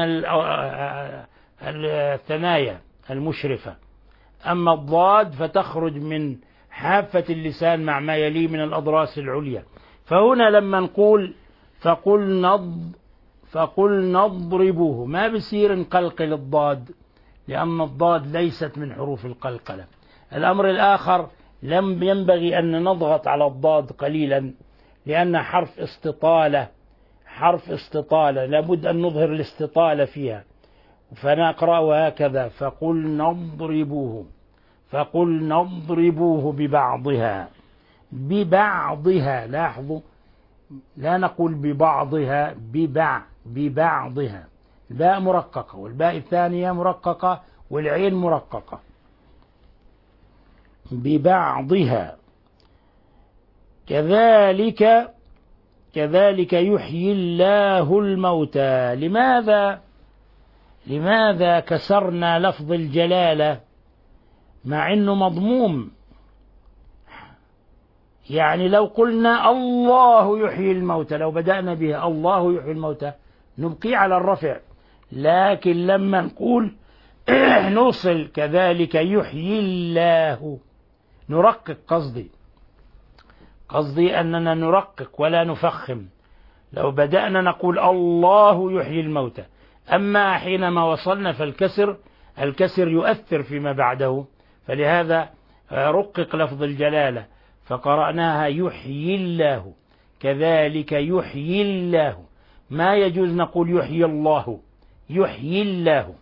E: الثنايا المشرفة. أما الضاد فتخرج من حافة اللسان مع ما يليه من الأضراس العليا. فهنا لما نقول فقل نض فقل نضربه، ما بصير نقلقل الضاد، لأن الضاد ليست من حروف القلقلة. الأمر الآخر، لم ينبغي أن نضغط على الضاد قليلا، لأن حرف استطالة، حرف استطالة لابد أن نظهر الاستطالة فيها. فنقرأ هكذا: فقل نضربوه، فقل نضربوه ببعضها، ببعضها. لاحظوا، لا نقول ببعضها، ببع ببعضها. الباء مرققة، والباء الثانية مرققة، والعين مرققة. ببعضها. كذلك كذلك يحيي الله الموتى. لماذا لماذا كسرنا لفظ الجلالة مع أنه مضموم؟ يعني لو قلنا الله يحيي الموتى، لو بدأنا به الله يحيي الموتى نبقي على الرفع، لكن لما نقول نوصل كذلك يحيي الله، نرقق. قصدي قصدي أننا نرقق ولا نفخم. لو بدأنا نقول الله يحيي الموتى، أما حينما وصلنا فالكسر الكسر يؤثر فيما بعده، فلهذا رقق لفظ الجلالة فقرأناها يحيي الله. كذلك يحيي الله، ما يجوز نقول يحيي الله، يحيي الله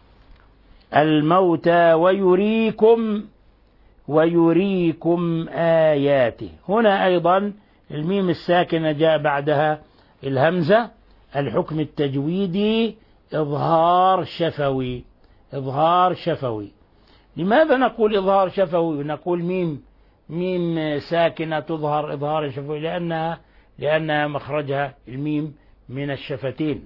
E: الموتى ويريكم ويريكم آياته. هنا أيضا الميم الساكنة جاء بعدها الهمزة. الحكم التجويدي إظهار شفوي، إظهار شفوي. لماذا نقول إظهار شفوي؟ نقول ميم ميم ساكنة تظهر إظهار شفوي، لأنها لأنها مخرجها الميم من الشفتين.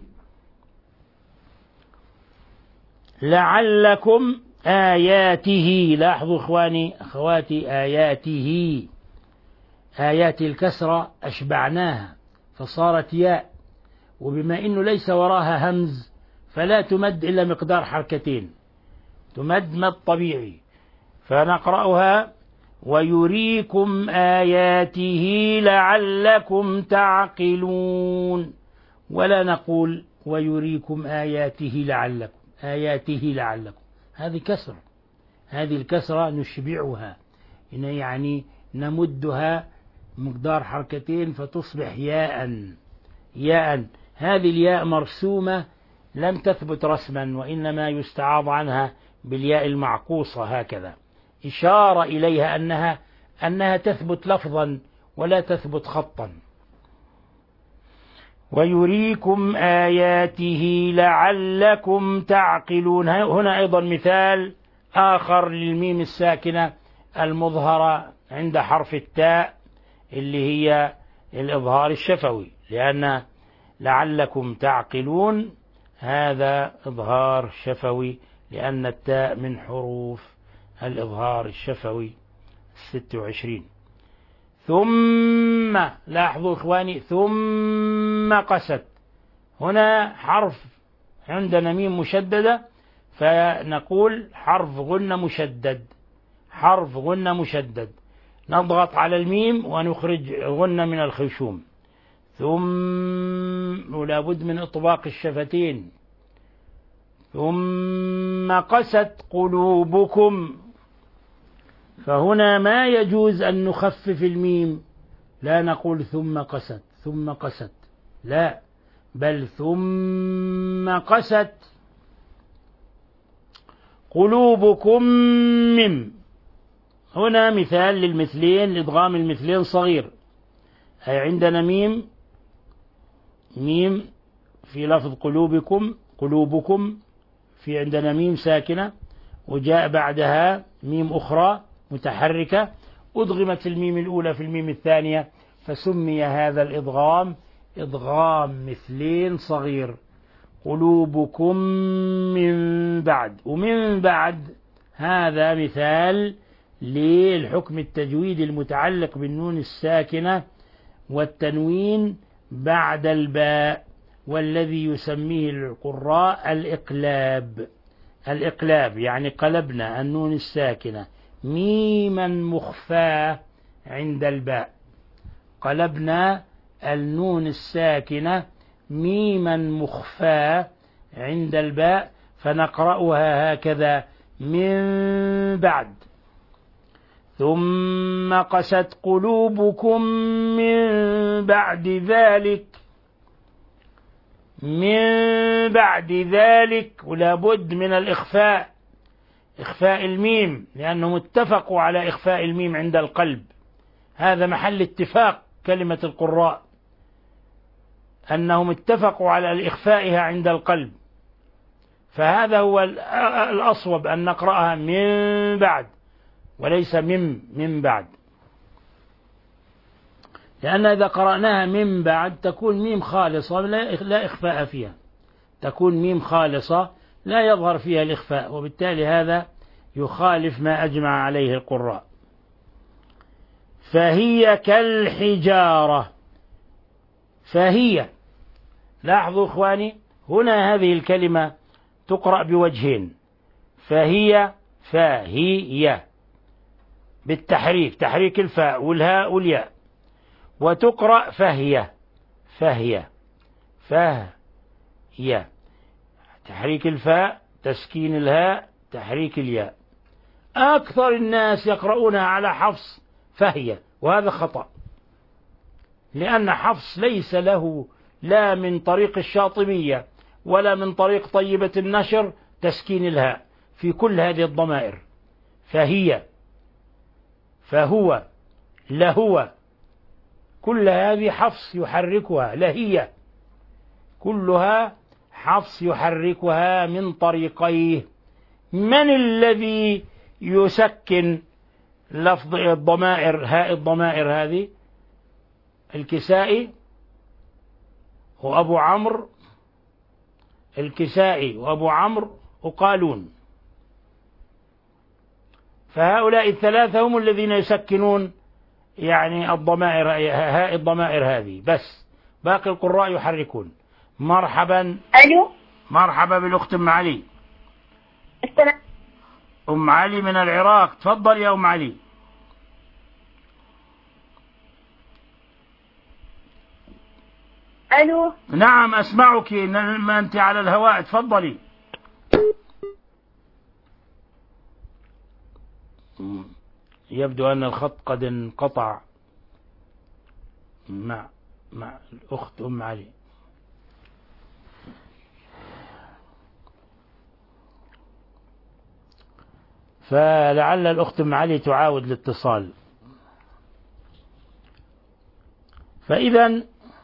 E: لعلكم آياته. لاحظوا إخواني أخواتي، آياته، آيات الكسرة أشبعناها فصارت ياء، وبما إنه ليس وراها همز فلا تمد إلا مقدار حركتين، تمد مد طبيعي. فنقرأها ويريكم آياته لعلكم تعقلون، ولا نقول ويريكم آياته لعلكم، آياته لعلكم، هذه كسرة، هذه الكسرة نشبعها، يعني نمدها مقدار حركتين فتصبح ياء ياء. هذه الياء مرسومة لم تثبت رسما، وإنما يستعاض عنها بالياء المعقوصة هكذا، إشارة إليها أنها أنها تثبت لفظا ولا تثبت خطا. ويريكم آياته لعلكم تعقلون. هنا أيضا مثال آخر للميم الساكنة المظهرة عند حرف التاء اللي هي الإظهار الشفوي، لأن لعلكم تعقلون هذا إظهار شفوي، لأن التاء من حروف الإظهار الشفوي الست وعشرين. ثم لاحظوا إخواني، ثم قست. هنا حرف عندنا ميم مشددة، فنقول حرف غنة مشدد، حرف غنة مشدد، نضغط على الميم ونخرج غنة من الخيشوم. ثم ولا بد من إطباق الشفتين. ثم قست قلوبكم. فهنا ما يجوز أن نخفف الميم، لا نقول ثم قست ثم قست، لا، بل ثم قست قلوبكم مم. هنا مثال للمثلين، لإدغام المثلين صغير. أي عندنا ميم ميم في لفظ قلوبكم قلوبكم، في عندنا ميم ساكنة وجاء بعدها ميم أخرى متحركة، أدغمت الميم الأولى في الميم الثانية، فسمي هذا الإدغام إدغام مثلين صغير. قلوبكم من بعد، ومن بعد هذا مثال للحكم التجويدي المتعلق بالنون الساكنة والتنوين بعد الباء، والذي يسميه القراء الإقلاب. الإقلاب يعني قلبنا النون الساكنة ميما مخفاة عند الباء، قلبنا النون الساكنة ميما مخفاة عند الباء، فنقرأها هكذا من بعد. ثم قست قلوبكم من بعد ذلك، من بعد ذلك، ولا بد من الإخفاء، إخفاء الميم، لأنهم اتفقوا على إخفاء الميم عند القلب، هذا محل اتفاق كلمة القراء أنهم اتفقوا على إخفائها عند القلب، فهذا هو الأصوب أن نقرأها من بعد وليس من من بعد، لأن إذا قرأناها من بعد تكون ميم خالصة لا إخفاء فيها، تكون ميم خالصة لا يظهر فيها الإخفاء، وبالتالي هذا يخالف ما أجمع عليه القراء. فهي كالحجارة، فهي، لاحظوا إخواني هنا هذه الكلمة تقرأ بوجهين، فهي فهي بالتحريك، تحريك الفاء والهاء والياء، وتقرأ فهي فهي فهي، تحريك الفاء تسكين الهاء تحريك الياء. أكثر الناس يقرؤونها على حفص فهي، وهذا خطأ، لأن حفص ليس له لا من طريق الشاطبية ولا من طريق طيبة النشر تسكين الهاء في كل هذه الضمائر، فهي فهو لهو كل هذه حفص يحركها، لهي كلها حفص يحركها من طريقيه. من الذي يسكن لفظ الضمائر هاء الضمائر هذه؟ الكسائي وأبو عمرو، الكسائي وأبو عمرو وقالون، فهؤلاء الثلاثة هم الذين يسكنون يعني الضمائر هاء الضمائر هذه، بس باقي القراء يحركون. مرحبا.
G: ألو.
E: مرحبا بالأخت أم علي.
G: السلام.
E: أم علي من العراق، تفضل يا أم علي.
G: ألو.
E: نعم أسمعك، ما أنت على الهواء، تفضلي. يبدو أن الخط قد انقطع مع مع الأخت أم علي. فلعل الأخت أم علي تعاود الاتصال. فإذا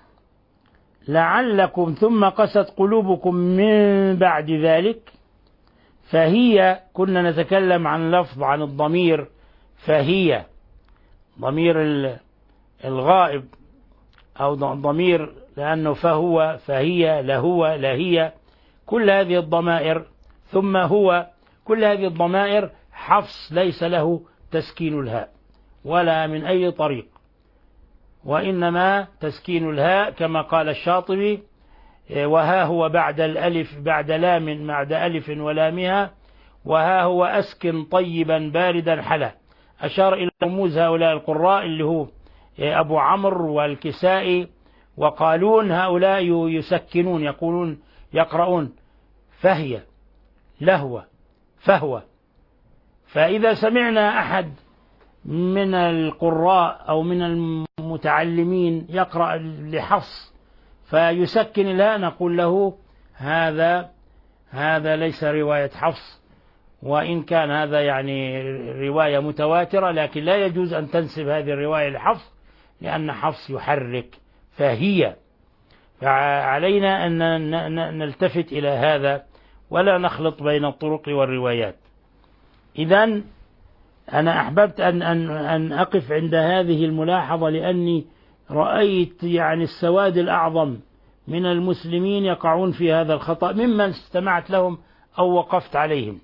E: لعلكم ثم قست قلوبكم من بعد ذلك، فهي كنا نتكلم عن لفظ عن الضمير، فهي ضمير الغائب أو ضمير لأنه فهو فهي لهو لهي، كل هذه الضمائر، ثم هو، كل هذه الضمائر حفص ليس له تسكين الهاء ولا من أي طريق، وإنما تسكين الهاء كما قال الشاطبي: وها هو بعد الألف بعد لام بعد ألف ولامها، وها هو أسكن طيبا باردا حلا. أشار إلى رموز هؤلاء القراء اللي هو أبو عمرو والكسائي وقالون، هؤلاء يسكنون، يقولون يقرؤون فهي لهو فهو. فإذا سمعنا أحد من القراء أو من المتعلمين يقرأ لحفص فيسكن الهاء، نقول له هذا هذا ليس رواية حفص، وإن كان هذا يعني رواية متواترة، لكن لا يجوز أن تنسب هذه الرواية لحفص، لأن حفص يحرك فهي، فعلينا أن نلتفت إلى هذا ولا نخلط بين الطرق والروايات. إذن أنا أحببت أن, أن, أن أقف عند هذه الملاحظة، لأني رأيت يعني السواد الأعظم من المسلمين يقعون في هذا الخطأ ممن استمعت لهم أو وقفت عليهم.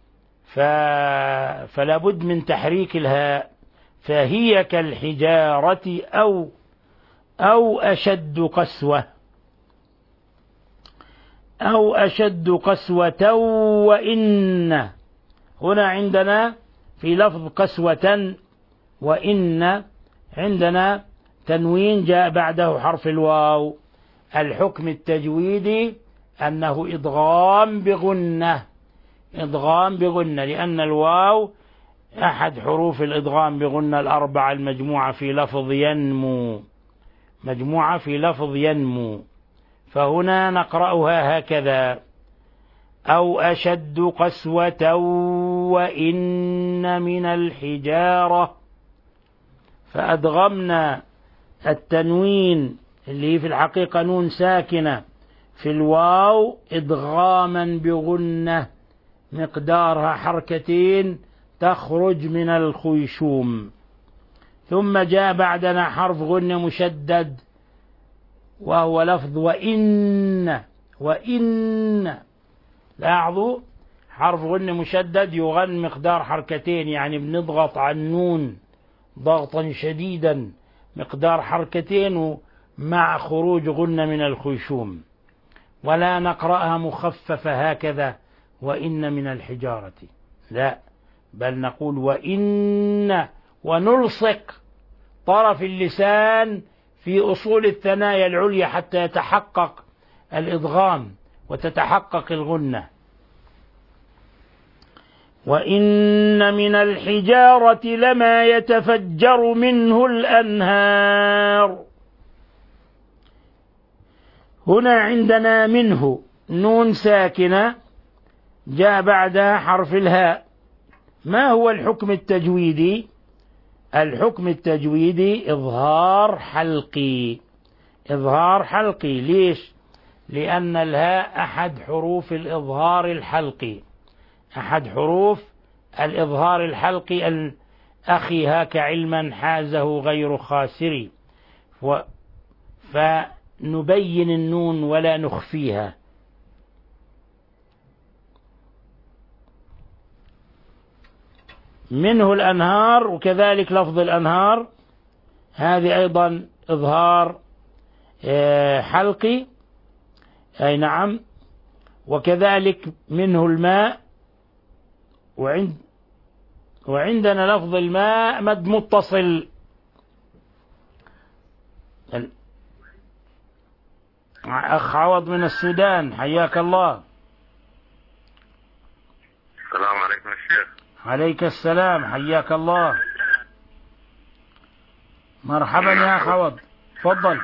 E: فلا بد من تحريك الهاء، فهي كالحجارة أو أو أشد قسوة أو أشد قسوة وإن. هنا عندنا في لفظ قسوة وإن عندنا تنوين جاء بعده حرف الواو. الحكم التجويدي أنه إدغام بغنة، إدغام بغنة، لأن الواو أحد حروف الإدغام بغنة الأربعة المجموعة في لفظ ينمو، مجموعة في لفظ ينمو. فهنا نقرأها هكذا: أو أشد قسوة وإن من الحجارة. فأدغمنا التنوين اللي في الحقيقة نون ساكنة في الواو إدغاما بغنة مقدارها حركتين تخرج من الخيشوم. ثم جاء بعدنا حرف غنة مشدد وهو لفظ وإن. وإن لاحظوا حرف غنة مشدد يغن مقدار حركتين، يعني بنضغط على النون ضغطا شديدا مقدار حركتين مع خروج غنة من الخيشوم. ولا نقرأها مخففة هكذا وإن من الحجارة، لا، بل نقول وإن، ونلصق طرف اللسان في أصول الثنايا العليا حتى يتحقق الإدغام وتتحقق الغنة. وإن من الحجارة لما يتفجر منه الأنهار. هنا عندنا منه نون ساكنة جاء بعدها حرف الهاء. ما هو الحكم التجويدي؟ الحكم التجويدي إظهار حلقي، إظهار حلقي. ليش؟ لأن الهاء أحد حروف الإظهار الحلقي، أحد حروف الإظهار الحلقي. الأخي هاك علما حازه غير خاسر. فنبين النون ولا نخفيها. منه الأنهار، وكذلك لفظ الأنهار هذه أيضا إظهار حلقي، أي نعم. وكذلك منه الماء، وعند وعندنا لفظ الماء مد متصل. أخ عوض من السودان حياك الله.
H: السلام عليكم الشيخ.
E: عليك السلام حياك الله. مرحبا يا أخ عوض، تفضل.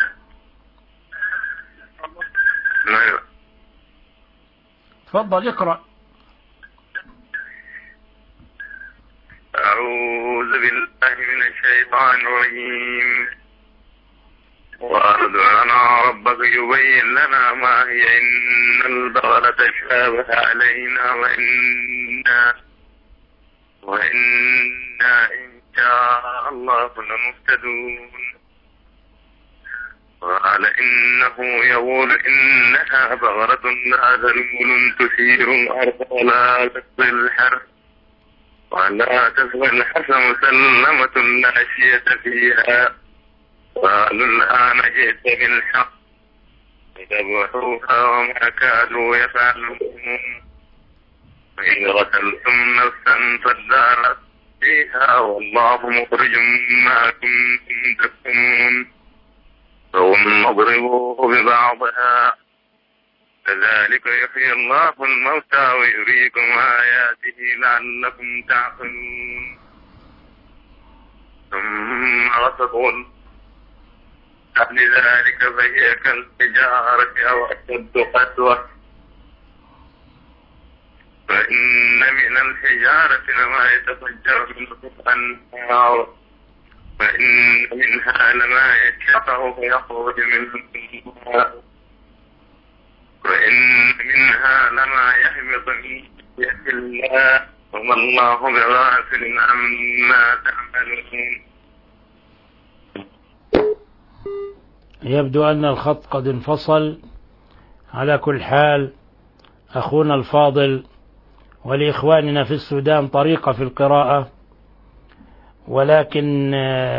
E: تفضل اقرأ.
H: أعوذ بالله من الشيطان الرجيم. وادع لنا ربك يبين لنا ما هي إن البقرة تشابه علينا وإنا وإنا إن شاء الله لمهتدون. قال إنه يقول إنها بقرة لا ذلول تثير الأرض ولا تسقي الحرث ولا تسقي الحرث مسلمة لا شية فيها. قالوا الآن جئت بالحق ذبحوها وما كادوا يفعلون. وإن قتلتم نفسا فادارأتم فيها والله مخرج ما كنتم تكتمون. ثم اضربوه ببعضها كذلك يحيي الله الموتى ويريكم آياته لعلكم تعقلون. ثم غسطوا قبل ذلك فهي كالحجارة أو أشد قسوة. فإن من الحجارة لما يتفجر منه الأنهار وإن منها لما يشقه فيخرج منها وإن منها لما يهبط من خشية الله وما الله بغافل عما تعملون.
E: يبدو أن الخط قد انفصل. على كل حال أخونا الفاضل ولإخواننا في السودان طريقة في القراءة، ولكن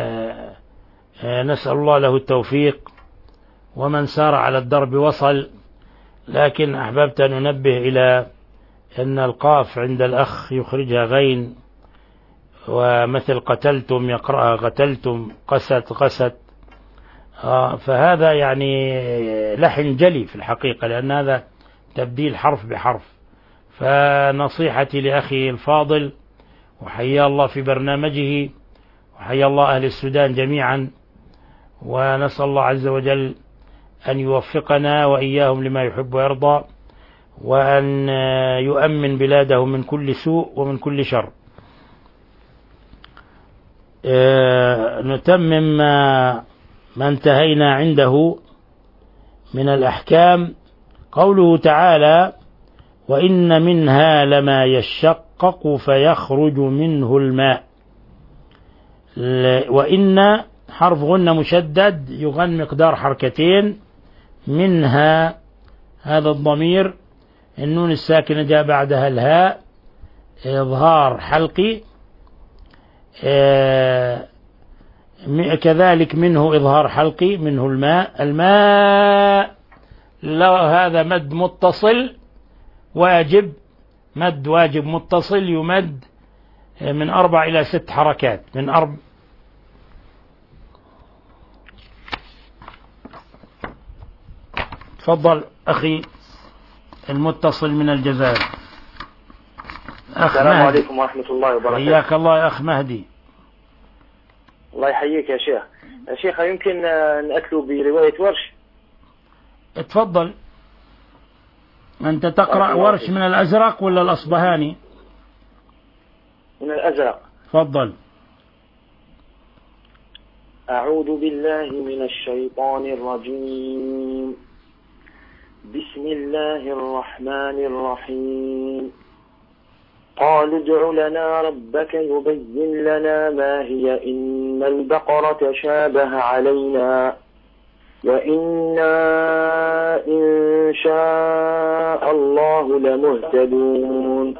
E: نسأل الله له التوفيق، ومن سار على الدرب وصل. لكن أحببت أن أنبه إلى أن القاف عند الأخ يخرجها غين، ومثل قتلتم يقرأها قتلتم، قست قست، فهذا يعني لحن جلي في الحقيقة، لأن هذا تبديل حرف بحرف. فنصيحتي لأخي الفاضل، وحيا الله في برنامجه، وحيا الله أهل السودان جميعا، ونسأل الله عز وجل أن يوفقنا وإياهم لما يحب ويرضى، وأن يؤمن بلاده من كل سوء ومن كل شر. نتمم ما انتهينا عنده من الأحكام. قوله تعالى: وإن منها لما يشقق فيخرج منه الماء. وإن حرف غنة مشدد يغن مقدار حركتين. منها هذا الضمير، النون الساكنة جاء بعدها الهاء، إظهار حلقي، كذلك منه إظهار حلقي، منه الماء. الماء لو هذا مد متصل واجب، مد واجب متصل يمد من أربع إلى ست حركات، من أربع تفضل أخي المتصل من الجزائر.
I: السلام عليكم ورحمة الله وبركاته.
E: حياك الله يا أخ مهدي.
I: الله يحييك يا شيخ. يا شيخ يمكن نأكله برواية ورش؟
E: اتفضل. أنت تقرأ ورش من الأزرق ولا الأصبهاني؟
I: من الأزرق.
E: تفضل.
I: أعوذ بالله من الشيطان الرجيم. بسم الله الرحمن الرحيم. قالوا ادع لنا ربك يبين لنا ما هي إن البقرة تشابه علينا وإنا إن شاء الله لمهتدون.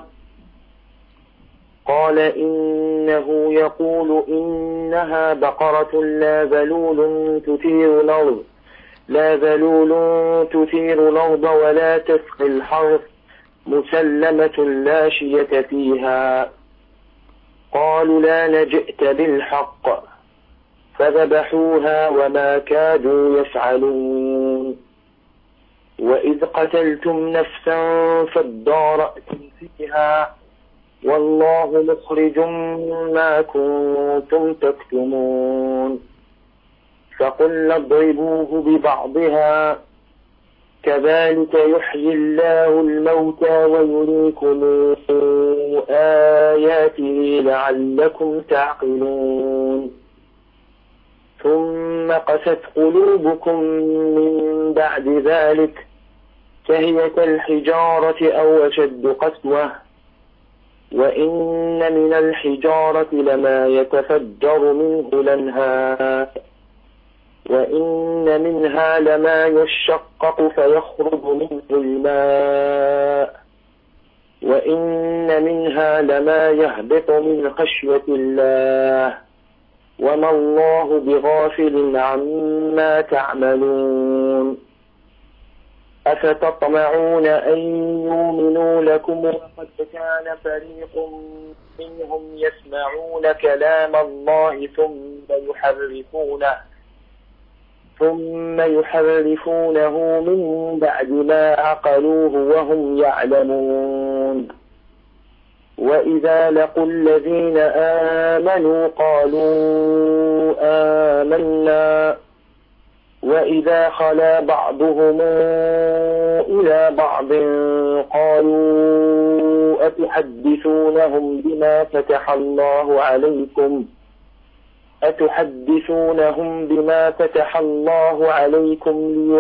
I: قال إنه يقول إنها بقرة لا ذلول تثير الأرض لا ذلول تثير الأرض ولا تسقي الحرث مسلمة لا شية فيها. قالوا لا نجئت بالحق فذبحوها وما كادوا يفعلون. وإذ قتلتم نفسا فادارأتم فيها والله مخرج ما كنتم تكتمون. فقلنا اضربوه ببعضها كذلك يحيي الله الموتى ويريكم آياته لعلكم تعقلون. ثم قست قلوبكم من بعد ذلك فهي كالحجارة أو أشد قسوة وإن من الحجارة لما يتفجر منه الأنهار وإن منها لما يشقق فيخرج منه الماء وإن منها لما يهبط من خشية الله وما الله بغافل عما تعملون. أفتطمعون أن يؤمنوا لكم وقد كان فريق منهم يسمعون كلام الله ثم يحرفونه ثم يحرفونه من بعد ما عقلوه وهم يعلمون. وإذا لقوا الذين آمنوا قالوا آمنا وإذا خلا بعضهم إلى بعض قالوا أتحدثونهم بما فتح الله عليكم أتحدثونهم بما فتح الله عليكم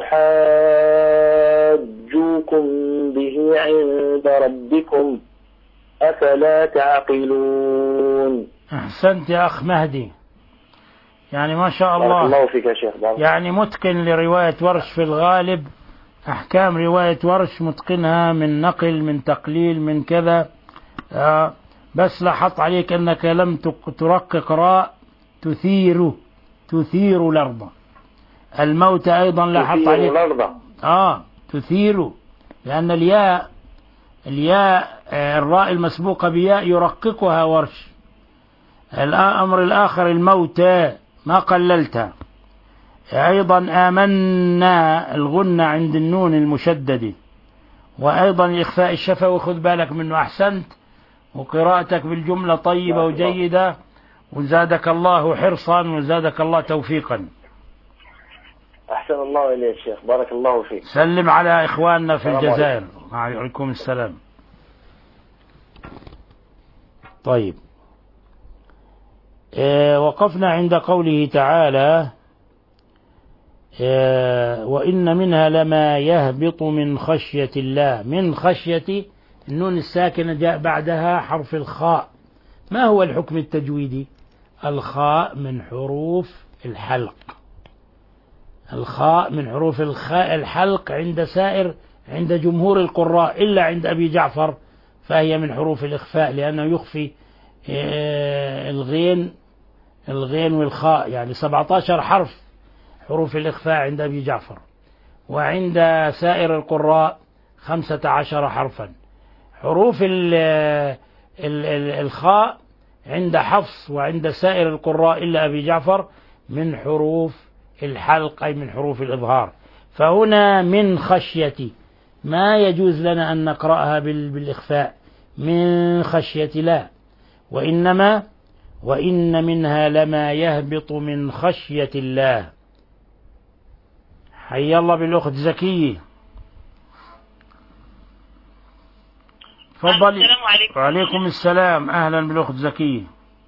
I: ليحاجوكم به عند ربكم أفلا تعقلون.
E: أحسنت يا أخ مهدي، يعني ما شاء الله.
I: بارك الله فيك يا شيخ. بارك.
E: يعني متقن لرواية ورش في الغالب، أحكام رواية ورش متقنها من نقل من تقليل من كذا. آه بس لاحظت عليك أنك لم ترقق راء تثير تثير الأرض. الموت أيضا لاحظت عليك آه تثير، لأن الياء الياء الراء المسبوقة بياء يرققها ورش. الأمر الآخر الموت ما قللتها. أيضا آمنا الغنة عند النون المشددة، وأيضا إخفاء الشفوي خذ بالك منه. أحسنت، وقراءتك بالجملة طيبة وجيدة، وزادك الله حرصا وزادك الله توفيقا.
I: أحسن الله إليك يا شيخ، بارك الله فيك.
E: سلم على إخواننا في الجزائر. عليكم السلام. طيب، اه وقفنا عند قوله تعالى اه وإن منها لما يهبط من خشية الله. من خشية، النون الساكنة جاء بعدها حرف الخاء. ما هو الحكم التجويدي؟ الخاء من حروف الحلق. الخاء من حروف الخاء الحلق عند سائر عند جمهور القراء، إلا عند أبي جعفر فهي من حروف الإخفاء، لأنه يخفي الغين الغين والخاء، يعني سبعة عشر حرف حروف الإخفاء عند أبي جعفر، وعند سائر القراء خمسة عشر حرفا. حروف الخاء عند حفص وعند سائر القراء إلا أبي جعفر من حروف الحلق، أي من حروف الإظهار. فهنا من خشيتي ما يجوز لنا أن نقرأها بالإخفاء، من خشية لا، وإنما وإن منها لما يهبط من خشية الله. حي الله بالأخت زكية، تفضلي.
J: السلام عليكم.
E: وعليكم السلام، أهلا بالأخت زكية.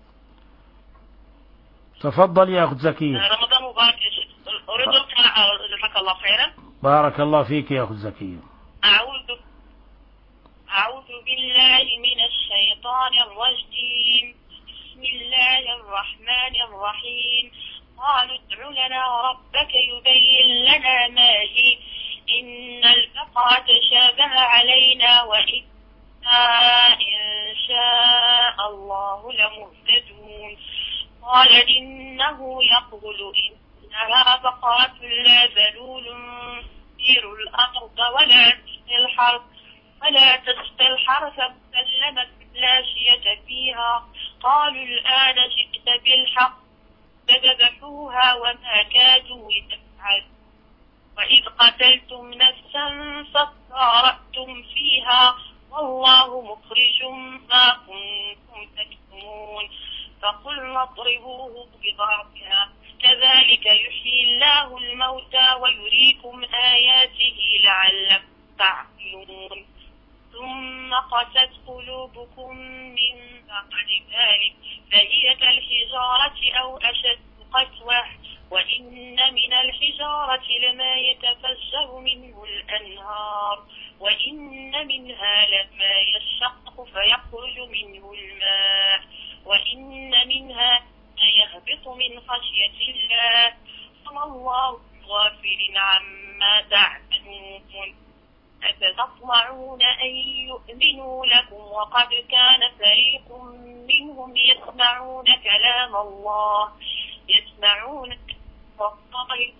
E: تفضلي يا أخت زكية.
J: رمضان مبارك يا شيخ. أريد القراءة، جزاك الله خيرا.
E: بارك الله فيك يا أخت زكية.
J: أعوذ أعوذ بالله من الشيطان الرجيم. بسم الله الرحمن الرحيم. قالوا ادع لنا ربك يبين لنا ما هي إن البقرة تشابه علينا وإنا إن شاء الله لمهتدون. قال إنه يقول إنها بقرة لا ذلول تثير الأرض ولا تسقي الحرث ولا تسقي الحرث مسلمة لا شية فيها. قالوا الآن جئت بالحق فذبحوها وما كادوا يفعلون. وإذ قتلتم نفسا فادارأتم فيها والله مخرج ما كنتم تكتمون. فقلنا اضربوه بضعفها كذلك يحيي الله الموتى ويريكم آياته لعلكم تعقلون. ثم قست قلوبكم من بعد ذلك فهي كالحجارة أو أشد قسوة. وإن من الحجارة لما يتفجر منه الأنهار وإن منها لما يشقق فيخرج منه الماء وإن منها يهبط من خشية الله وما الله غافل عما تعملون. أفتطمعون أن يؤمنوا لكم وقد كان فريق منهم يسمعون كلام الله يسمعون والله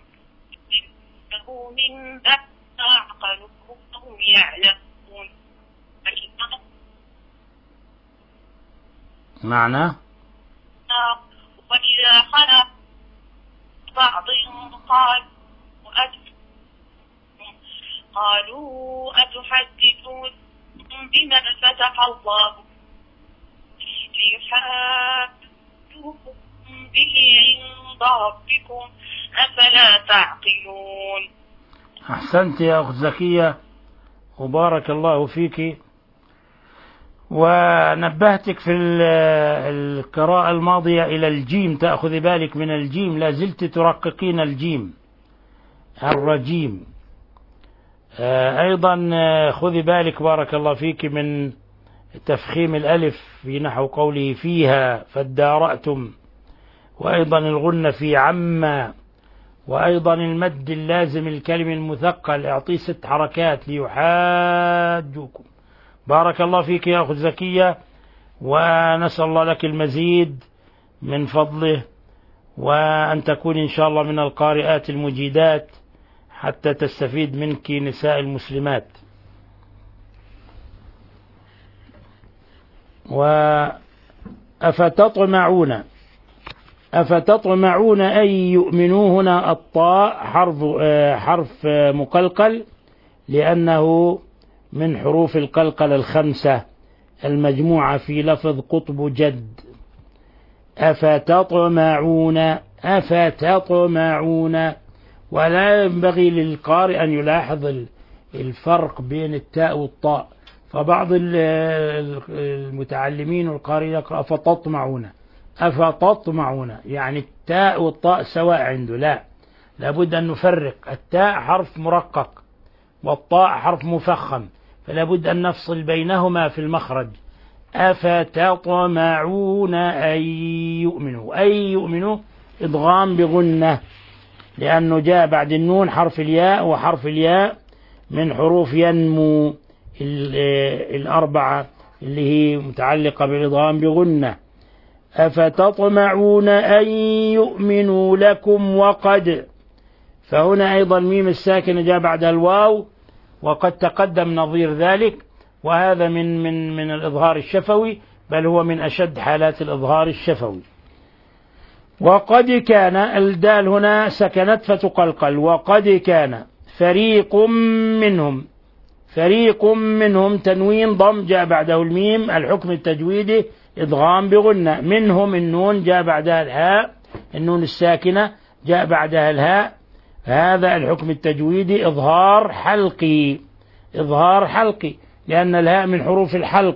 J: من بعد عقلوا وهم يعلمون.
E: معنى
J: وإذا خلق بعضهم قال قالوا أتحدثون بما فتح الله ليحاجوكم به عند ربكم أفلا تعقلون.
E: أحسنت يا أخت زكية وبارك الله فيك. ونبهتك في القراءة الماضية إلى الجيم، تأخذ بالك من الجيم، لا زلت ترققين الجيم الرجيم. أيضا خذي بالك بارك الله فيك من تفخيم الألف في نحو قوله فيها فادارأتم، وأيضا الغنة في عما، وأيضا المد اللازم الكلم المثقل اعطيه ست حركات ليحاجوكم. بارك الله فيك يا أخت زكية، ونسأل الله لك المزيد من فضله، وأن تكون إن شاء الله من القارئات المجيدات حتى تستفيد منك نساء المسلمات. وأفتطمعون أفتطمعون أن يؤمنوا، هنا الطاء حرف حرف مقلقل لأنه من حروف القلقل الخمسة المجموعة في لفظ قطب جد. أفتطمعون أفتطمعون، ولا ينبغي للقارئ أن يلاحظ الفرق بين التاء والطاء، فبعض المتعلمين والقارئين يقرأ أفتطمعون أفتطمعون، يعني التاء والطاء سواء عنده، لا، لابد أن نفرق، التاء حرف مرقق والطاء حرف مفخم، فلا بد أن نفصل بينهما في المخرج. أفتطمعون أن يؤمنوا، أن يؤمنوا إضغام بغنة، لأنه جاء بعد النون حرف الياء، وحرف الياء من حروف ينمو الأربعة اللي هي متعلقة بالإضغام بغنة. أفتطمعون أن يؤمنوا لكم وقد، فهنا أيضا ميم الساكنة جاء بعدها الواو، وقد تقدم نظير ذلك، وهذا من من من الإظهار الشفوي، بل هو من أشد حالات الإظهار الشفوي. وقد كان، الدال هنا سكنت فتقلقل، وقد كان فريق منهم، فريق منهم تنوين ضم جاء بعده الميم، الحكم التجويدي إضغام بغنة، منهم النون جاء بعدها الهاء، النون الساكنة جاء بعدها الهاء، هذا الحكم التجويدي إظهار حلقي، إظهار حلقي، لأن الهاء من حروف الحلق.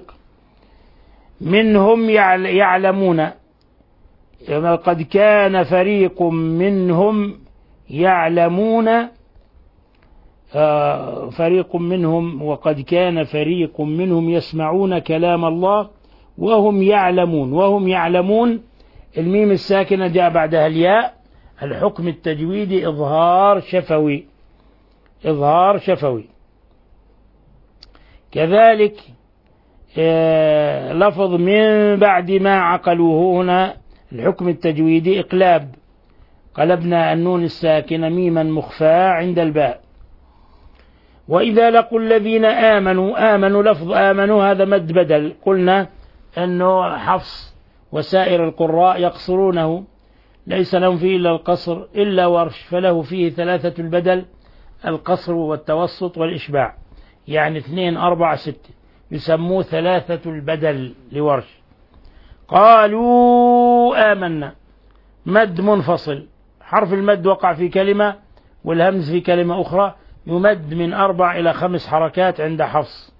E: منهم يعلمون، قد كان فريق منهم يعلمون، آه فريق منهم، وقد كان فريق منهم يسمعون كلام الله وهم يعلمون، وهم يعلمون الميم الساكنة جاء بعدها الياء، الحكم التجويدي إظهار شفوي، إظهار شفوي. كذلك آه لفظ من بعد ما عقلوه، هنا الحكم التجويدي إقلاب، قلبنا النون الساكنة ميما مخفاة عند الباء. وإذا لقوا الذين آمنوا، آمنوا لفظ آمنوا هذا مد بدل، قلنا أنه حفص وسائر القراء يقصرونه، ليس لهم فيه إلا القصر إلا ورش، فله فيه ثلاثة البدل، القصر والتوسط والإشباع، يعني اثنين أربعة ستة، يسموه ثلاثة البدل لورش. قالوا آمنا، مد منفصل، حرف المد وقع في كلمة والهمز في كلمة أخرى، يمد من أربع إلى خمس حركات عند حفص.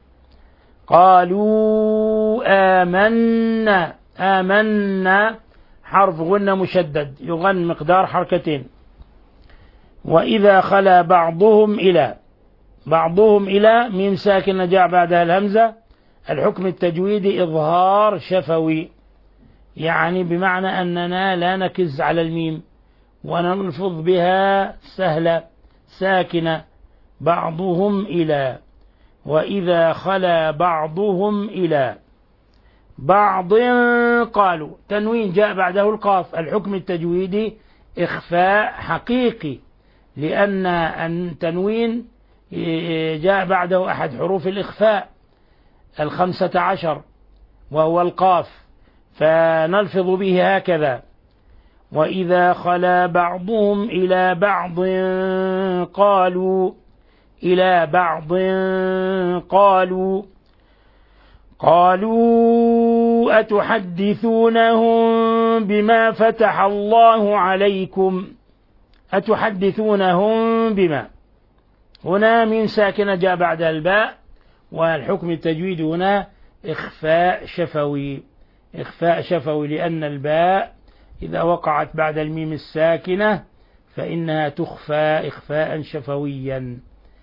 E: قالوا آمنا، آمنا حرف غنة مشدد يغن مقدار حركتين. وإذا خلا بعضهم إلى، بعضهم إلى ميم ساكنة جاء بعدها الهمزة، الحكم التجويدي إظهار شفوي، يعني بمعنى أننا لا نكز على الميم ونلفظ بها سهلة ساكنة، بعضهم إلى. وإذا خلا بعضهم إلى بعض قالوا، تنوين جاء بعده القاف، الحكم التجويدي إخفاء حقيقي، لأن التنوين جاء بعده أحد حروف الإخفاء الخمسة عشر وهو القاف، فنلفظ به هكذا. وإذا خلا بعضهم إلى بعض قالوا، إلى بعض قالوا، قالوا أتحدثونهم بما فتح الله عليكم، أتحدثونهم بما، هنا من ساكنة جاء بعد الباء، والحكم التجويد هنا إخفاء شفوي، إخفاء شفوي، لأن الباء إذا وقعت بعد الميم الساكنة فإنها تخفى إخفاء شفويا.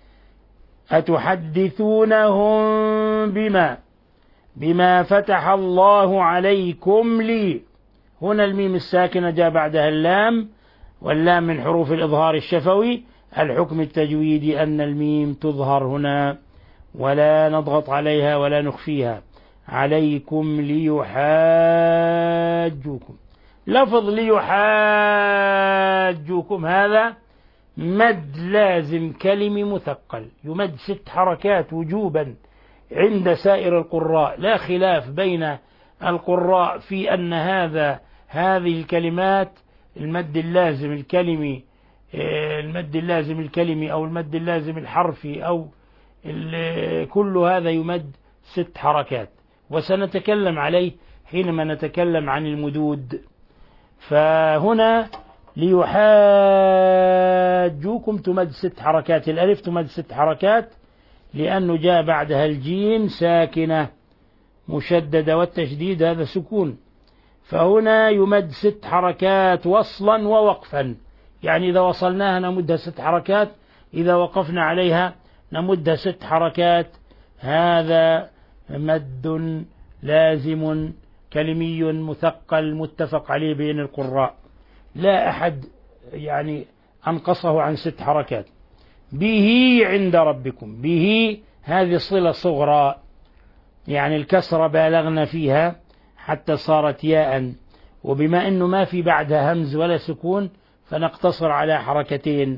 E: أتحدثونهم بما بما فتح الله عليكم لي. هنا الميم الساكنة جاء بعدها اللام، واللام من حروف الإظهار الشفوي. الحكم التجويدي أن الميم تظهر هنا ولا نضغط عليها ولا نخفيها. عليكم ليحاجوكم. لفظ ليحاجوكم هذا مد لازم كلمي مثقل، يمد ست حركات وجوبا عند سائر القراء، لا خلاف بين القراء في أن هذا هذه الكلمات المد اللازم الكلمي المد اللازم الكلمي أو المد اللازم الحرفي أو كل هذا يمد ست حركات، وسنتكلم عليه حينما نتكلم عن المدود. فهنا ليحاجوكم تمد ست حركات، الألف تمد ست حركات لأنه جاء بعدها الجيم ساكنة مشددة، والتشديد هذا سكون، فهنا يمد ست حركات وصلا ووقفا. يعني إذا وصلناها نمدها ست حركات، إذا وقفنا عليها نمدها ست حركات. هذا مد لازم كلمي مثقل متفق عليه بين القراء، لا أحد يعني أنقصه عن ست حركات. به عند ربكم، به هذه صلة صغرى، يعني الكسرة بالغنا فيها حتى صارت ياء، وبما أنه ما في بعدها همز ولا سكون فنقتصر على حركتين.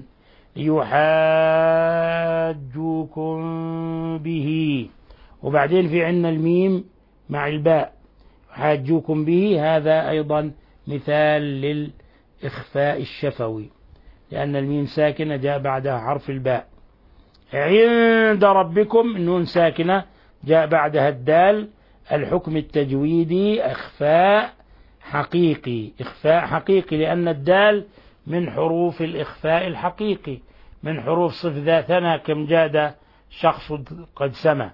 E: يحاجوكم به، وبعدين في عندنا الميم مع الباء يحاجوكم به، هذا أيضا مثال للإخفاء الشفوي لأن الميم ساكنة جاء بعدها حرف الباء. عند ربكم النون ساكنة جاء بعدها الدال. الحكم التجويدي إخفاء حقيقي، إخفاء حقيقي لأن الدال من حروف الإخفاء الحقيقي، من حروف صف ذا ثنى كم جاد شخص قد سمى.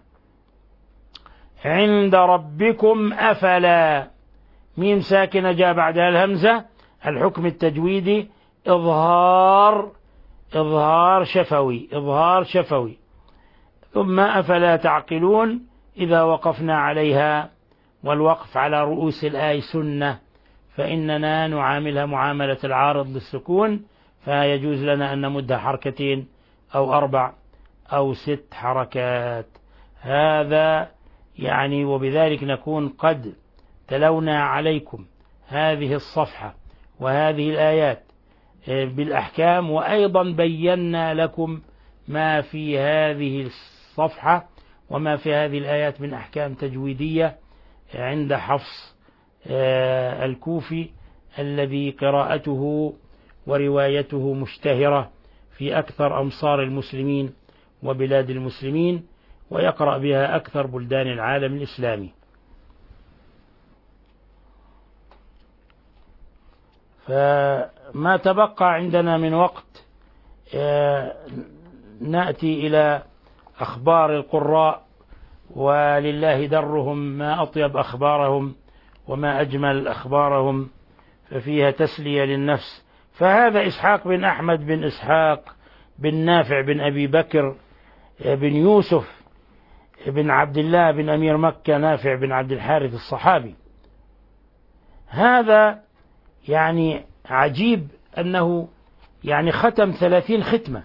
E: عند ربكم أفلا، ميم ساكنة جاء بعدها الهمزة. الحكم التجويدي إظهار إظهار شفوي، إظهار شفوي. ثم أفلا تعقلون إذا وقفنا عليها، والوقف على رؤوس الآي سنة، فإننا نعاملها معاملة العارض للسكون، فيجوز لنا أن نمدها حركتين أو أربع أو ست حركات. هذا يعني وبذلك نكون قد تلونا عليكم هذه الصفحة وهذه الآيات بالأحكام، وأيضا بينا لكم ما في هذه الصفحة وما في هذه الآيات من أحكام تجويدية عند حفص الكوفي الذي قراءته وروايته مشتهرة في أكثر أمصار المسلمين وبلاد المسلمين، ويقرأ بها أكثر بلدان العالم الإسلامي. فما تبقى عندنا من وقت نأتي إلى أخبار القراء، ولله درهم ما أطيب أخبارهم وما أجمل أخبارهم، ففيها تسلية للنفس. فهذا إسحاق بن أحمد بن إسحاق بن نافع بن أبي بكر بن يوسف بن عبد الله بن أمير مكة نافع بن عبد الحارث الصحابي. هذا يعني عجيب أنه يعني ختم ثلاثين ختمة.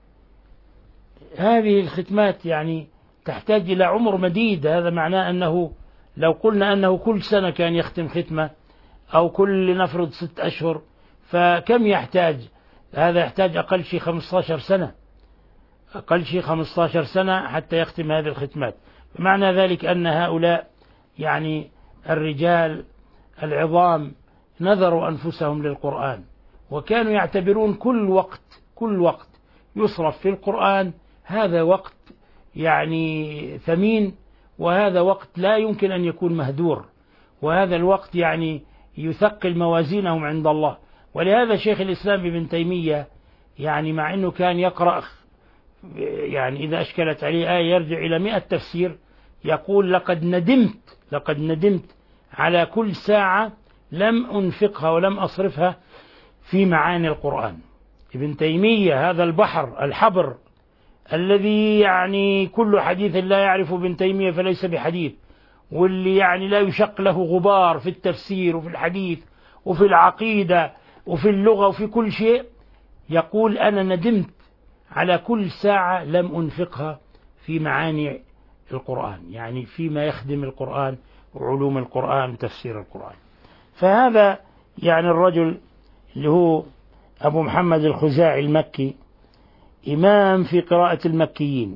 E: هذه الختمات يعني تحتاج إلى عمر مديد. هذا معناه أنه لو قلنا أنه كل سنة كان يختم ختمة أو كل نفرض ست أشهر، فكم يحتاج؟ هذا يحتاج أقل شيء خمسة عشر سنة، أقل شيء خمسة عشر سنة حتى يختم هذه الختمات. بمعنى ذلك أن هؤلاء يعني الرجال العظام نذروا أنفسهم للقرآن، وكانوا يعتبرون كل وقت كل وقت يصرف في القرآن هذا وقت يعني ثمين، وهذا وقت لا يمكن أن يكون مهدور، وهذا الوقت يعني يثقل موازينهم عند الله. ولهذا شيخ الإسلام ابن تيمية يعني مع أنه كان يقرأ يعني إذا أشكلت عليه آية يرجع إلى مئة تفسير يقول لقد ندمت لقد ندمت على كل ساعة لم أنفقها ولم أصرفها في معاني القرآن. ابن تيمية هذا البحر الحبر الذي يعني كل حديث لا يعرف ابن تيمية فليس بحديث، واللي يعني لا يشق له غبار في التفسير وفي الحديث وفي العقيدة وفي اللغة وفي كل شيء، يقول أنا ندمت على كل ساعة لم أنفقها في معاني القرآن، يعني فيما يخدم القرآن وعلوم القرآن وتفسير القرآن. فهذا يعني الرجل اللي هو أبو محمد الخزاعي المكي إمام في قراءة المكيين،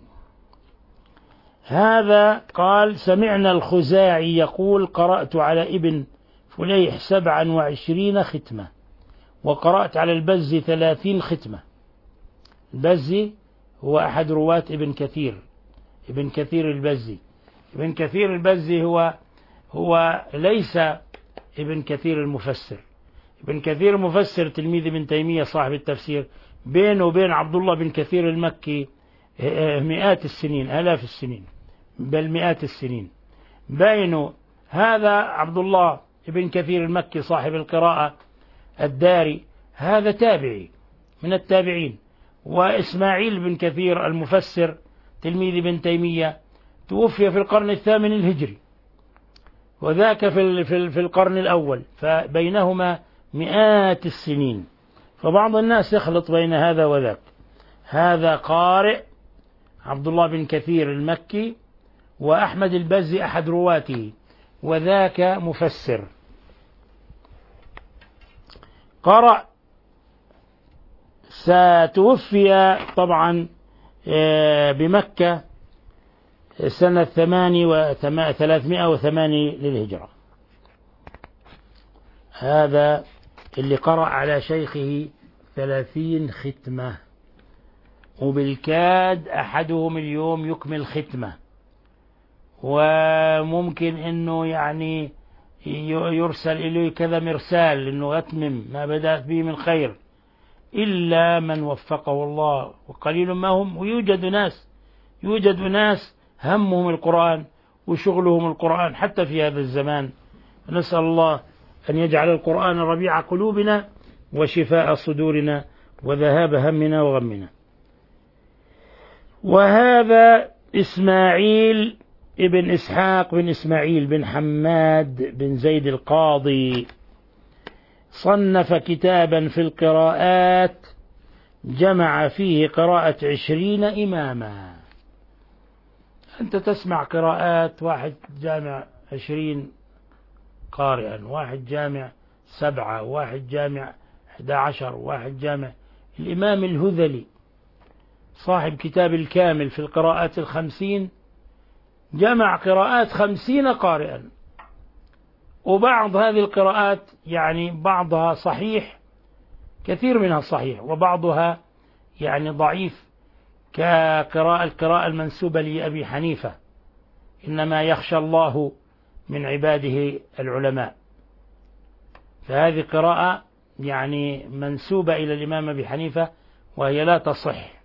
E: هذا قال سمعنا الخزاعي يقول قرأت على ابن فليح سبعا وعشرين ختمة وقرأت على البزي ثلاثين ختمة. البزي هو أحد رواة ابن كثير، ابن كثير البزي. ابن كثير البزي هو هو ليس ابن كثير المفسر. ابن كثير المفسر تلميذ ابن تيمية صاحب التفسير، بينه وبين عبد الله بن كثير المكي مئات السنين، آلاف السنين، بل مئات السنين. بينه هذا عبد الله بن كثير المكي صاحب القراءة الداري، هذا تابعي من التابعين. وإسماعيل بن كثير المفسر تلميذ ابن تيمية توفي في القرن الثامن الهجري، وذاك في في القرن الأول، فبينهما مئات السنين. فبعض الناس يخلط بين هذا وذاك. هذا قارئ عبد الله بن كثير المكي، وأحمد البزي أحد رواته، وذاك مفسر. قرأ ستوفي طبعا بمكة سنة ثلاثمائة وثمانية للهجرة. هذا اللي قرأ على شيخه ثلاثين ختمة، وبالكاد أحدهم اليوم يكمل ختمة، وممكن أنه يعني يرسل إليه كذا مرسال أنه أتمم ما بدأت به من خير، إلا من وفقه الله، وقليل ما هم. ويوجد ناس يوجد ناس همهم القرآن وشغلهم القرآن حتى في هذا الزمان. نسأل الله أن يجعل القرآن ربيع قلوبنا وشفاء صدورنا وذهاب همنا وغمنا. وهذا إسماعيل ابن إسحاق بن إسماعيل بن حماد بن زيد القاضي صنف كتابا في القراءات جمع فيه قراءة عشرين إماما. أنت تسمع قراءات، واحد جامع عشرين قارئا، واحد جامع سبعة، واحد جامع أحد عشر، واحد جامع. الإمام الهذلي صاحب كتاب الكامل في القراءات الخمسين جمع قراءات خمسين قارئا، وبعض هذه القراءات يعني بعضها صحيح، كثير منها صحيح، وبعضها يعني ضعيف، كقراءة القراءة المنسوبة لأبي حنيفة، إنما يخشى الله من عباده العلماء. فهذه قراءة يعني منسوبة إلى الإمام أبي حنيفة وهي لا تصح.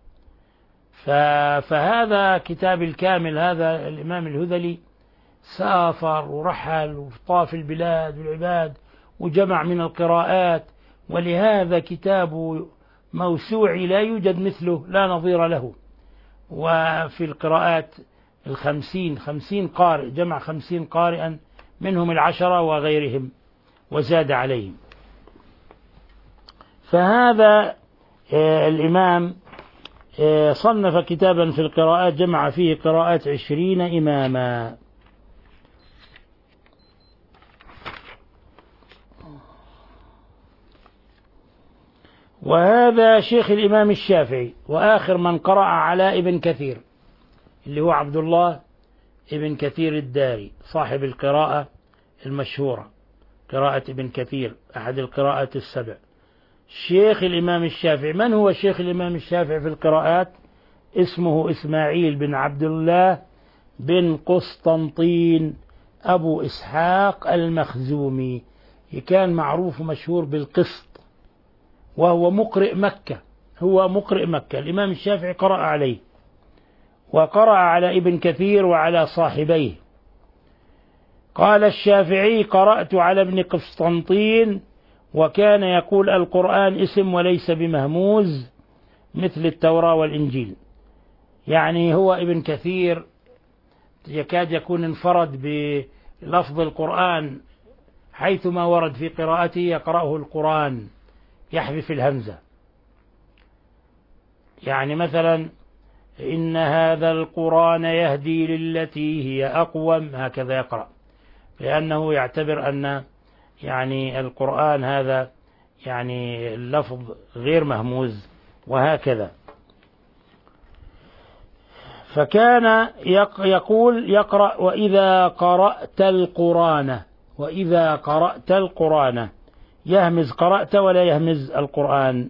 E: فهذا كتاب الكامل، هذا الإمام الهذلي سافر ورحل وطاف البلاد والعباد وجمع من القراءات، ولهذا كتاب موسوعي لا يوجد مثله، لا نظير له. وفي القراءات الخمسين خمسين قارئ، جمع خمسين قارئا منهم العشرة وغيرهم وزاد عليهم. فهذا الإمام صنف كتابا في القراءات جمع فيه قراءات عشرين إماما. وهذا شيخ الإمام الشافعي، وآخر من قرأ على ابن كثير اللي هو عبد الله ابن كثير الداري صاحب القراءة المشهورة، قراءة ابن كثير أحد القراءات السبع. شيخ الإمام الشافعي، من هو شيخ الإمام الشافعي في القراءات؟ اسمه إسماعيل بن عبد الله بن قسطنطين أبو إسحاق المخزومي، كان معروف ومشهور بالقسط، وهو مقرئ مكة، هو مقرئ مكة. الإمام الشافعي قرأ عليه، وقرأ على ابن كثير وعلى صاحبيه. قال الشافعي: قرأت على ابن قسطنطين وكان يقول القرآن اسم وليس بمهموز مثل التوراة والإنجيل. يعني هو ابن كثير يكاد يكون انفرد بلفظ القرآن، حيثما ورد في قراءته يقرأه القرآن يحذف الهمزة. يعني مثلا: إن هذا القرآن يهدي للتي هي أقوم، هكذا يقرأ، لأنه يعتبر أن يعني القرآن هذا يعني اللفظ غير مهموز، وهكذا. فكان يقول يقرأ: وإذا قرأت القرآن، وإذا قرأت القرآن، يهمز قرأت ولا يهمز القرآن.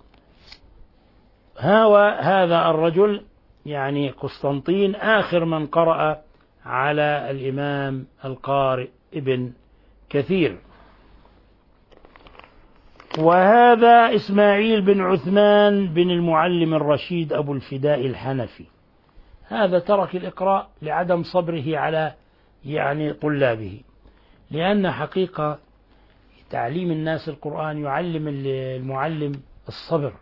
E: هذا الرجل يعني قسطنطين آخر من قرأ على الإمام القارئ ابن كثير. وهذا إسماعيل بن عثمان بن المعلم الرشيد أبو الفداء الحنفي، هذا ترك الإقراء لعدم صبره على يعني طلابه، لأن حقيقة تعليم الناس القرآن يعلم المعلم الصبر.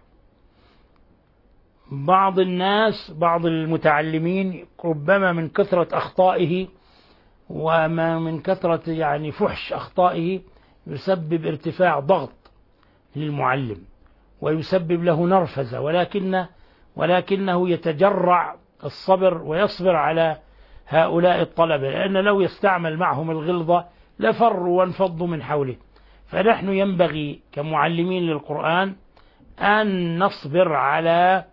E: بعض الناس بعض المتعلمين ربما من كثرة أخطائه وما من كثرة يعني فحش أخطائه يسبب ارتفاع ضغط للمعلم ويسبب له نرفزة، ولكن ولكنه يتجرع الصبر ويصبر على هؤلاء الطلبة، لأن لو يستعمل معهم الغلظة لفروا وانفضوا من حوله. فنحن ينبغي كمعلمين للقرآن أن نصبر على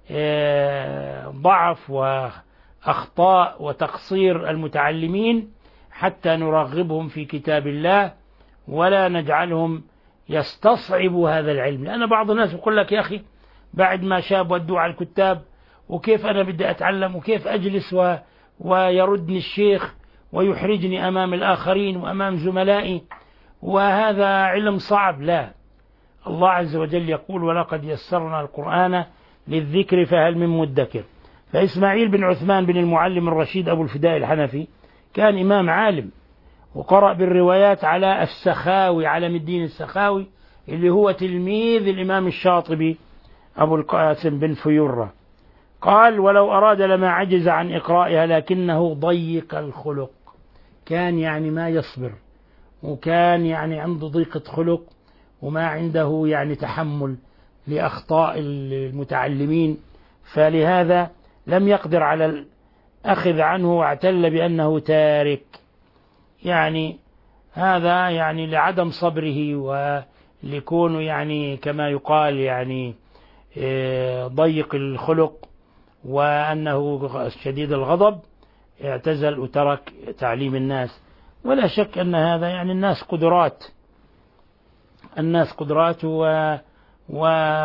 E: ضعف وأخطاء وتقصير المتعلمين حتى نرغبهم في كتاب الله، ولا نجعلهم يستصعبوا هذا العلم. لأن بعض الناس يقول لك: يا أخي بعد ما شاب ودوا على الكتاب، وكيف أنا بدي أتعلم، وكيف أجلس و... ويردني الشيخ ويحرجني أمام الآخرين وأمام زملائي، وهذا علم صعب. لا، الله عز وجل يقول: ولقد يسرنا القرآن للذكر فهل من مدكر. فإسماعيل بن عثمان بن المعلم الرشيد أبو الفداء الحنفي كان إمام عالم، وقرأ بالروايات على السخاوي، علم الدين السخاوي، اللي هو تلميذ الإمام الشاطبي أبو القاسم بن فيورة. قال: ولو أراد لما عجز عن إقرائها، لكنه ضيق الخلق، كان يعني ما يصبر، وكان يعني عنده ضيقة خلق، وما عنده يعني تحمل لأخطاء المتعلمين، فلهذا لم يقدر على الأخذ عنه، واعتل بأنه تارك. يعني هذا يعني لعدم صبره ولكونه يعني كما يقال يعني ضيق الخلق، وأنه شديد الغضب، اعتزل وترك تعليم الناس. ولا شك أن هذا يعني الناس قدرات، الناس قدرات و, و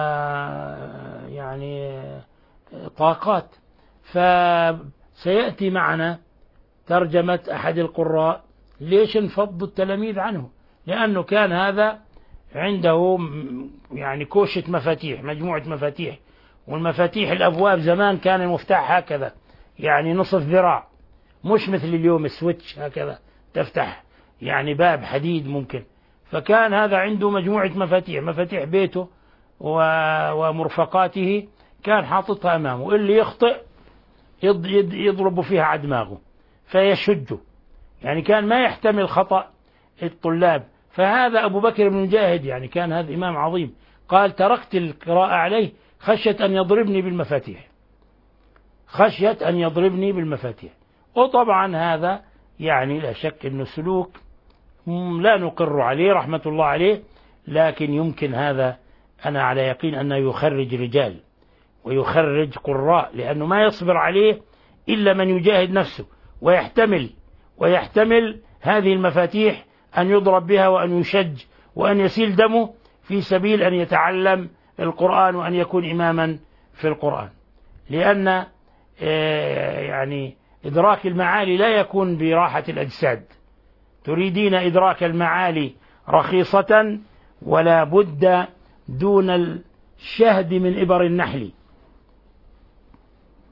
E: يعني طاقات. فسيأتي معنا ترجمة أحد القراء ليش انفضوا التلاميذ عنه، لأنه كان هذا عنده يعني كوشة مفاتيح، مجموعة مفاتيح، والمفاتيح الأبواب زمان كان المفتاح هكذا يعني نصف ذراع، مش مثل اليوم السويتش هكذا تفتح يعني باب حديد ممكن. فكان هذا عنده مجموعة مفاتيح، مفاتيح بيته ومرفقاته كان حاططها أمامه، اللي يخطئ يضرب فيها على دماغه فيشجه، يعني كان ما يحتمل خطأ الطلاب. فهذا أبو بكر بن مجاهد يعني كان هذا إمام عظيم، قال: تركت القراءة عليه خشية أن يضربني بالمفاتيح، خشية أن يضربني بالمفاتيح. وطبعا هذا يعني لا شك أنه سلوك لا نقر عليه رحمة الله عليه، لكن يمكن هذا أنا على يقين أنه يخرج رجال ويخرج قراء، لأنه ما يصبر عليه إلا من يجاهد نفسه ويحتمل ويحتمل هذه المفاتيح أن يضرب بها وأن يشج وأن يسيل دمه في سبيل أن يتعلم القرآن وأن يكون إماما في القرآن. لأن يعني إدراك المعالي لا يكون براحة الأجساد، تريدين إدراك المعالي رخيصة ولا بد دون الشهد من إبر النحل.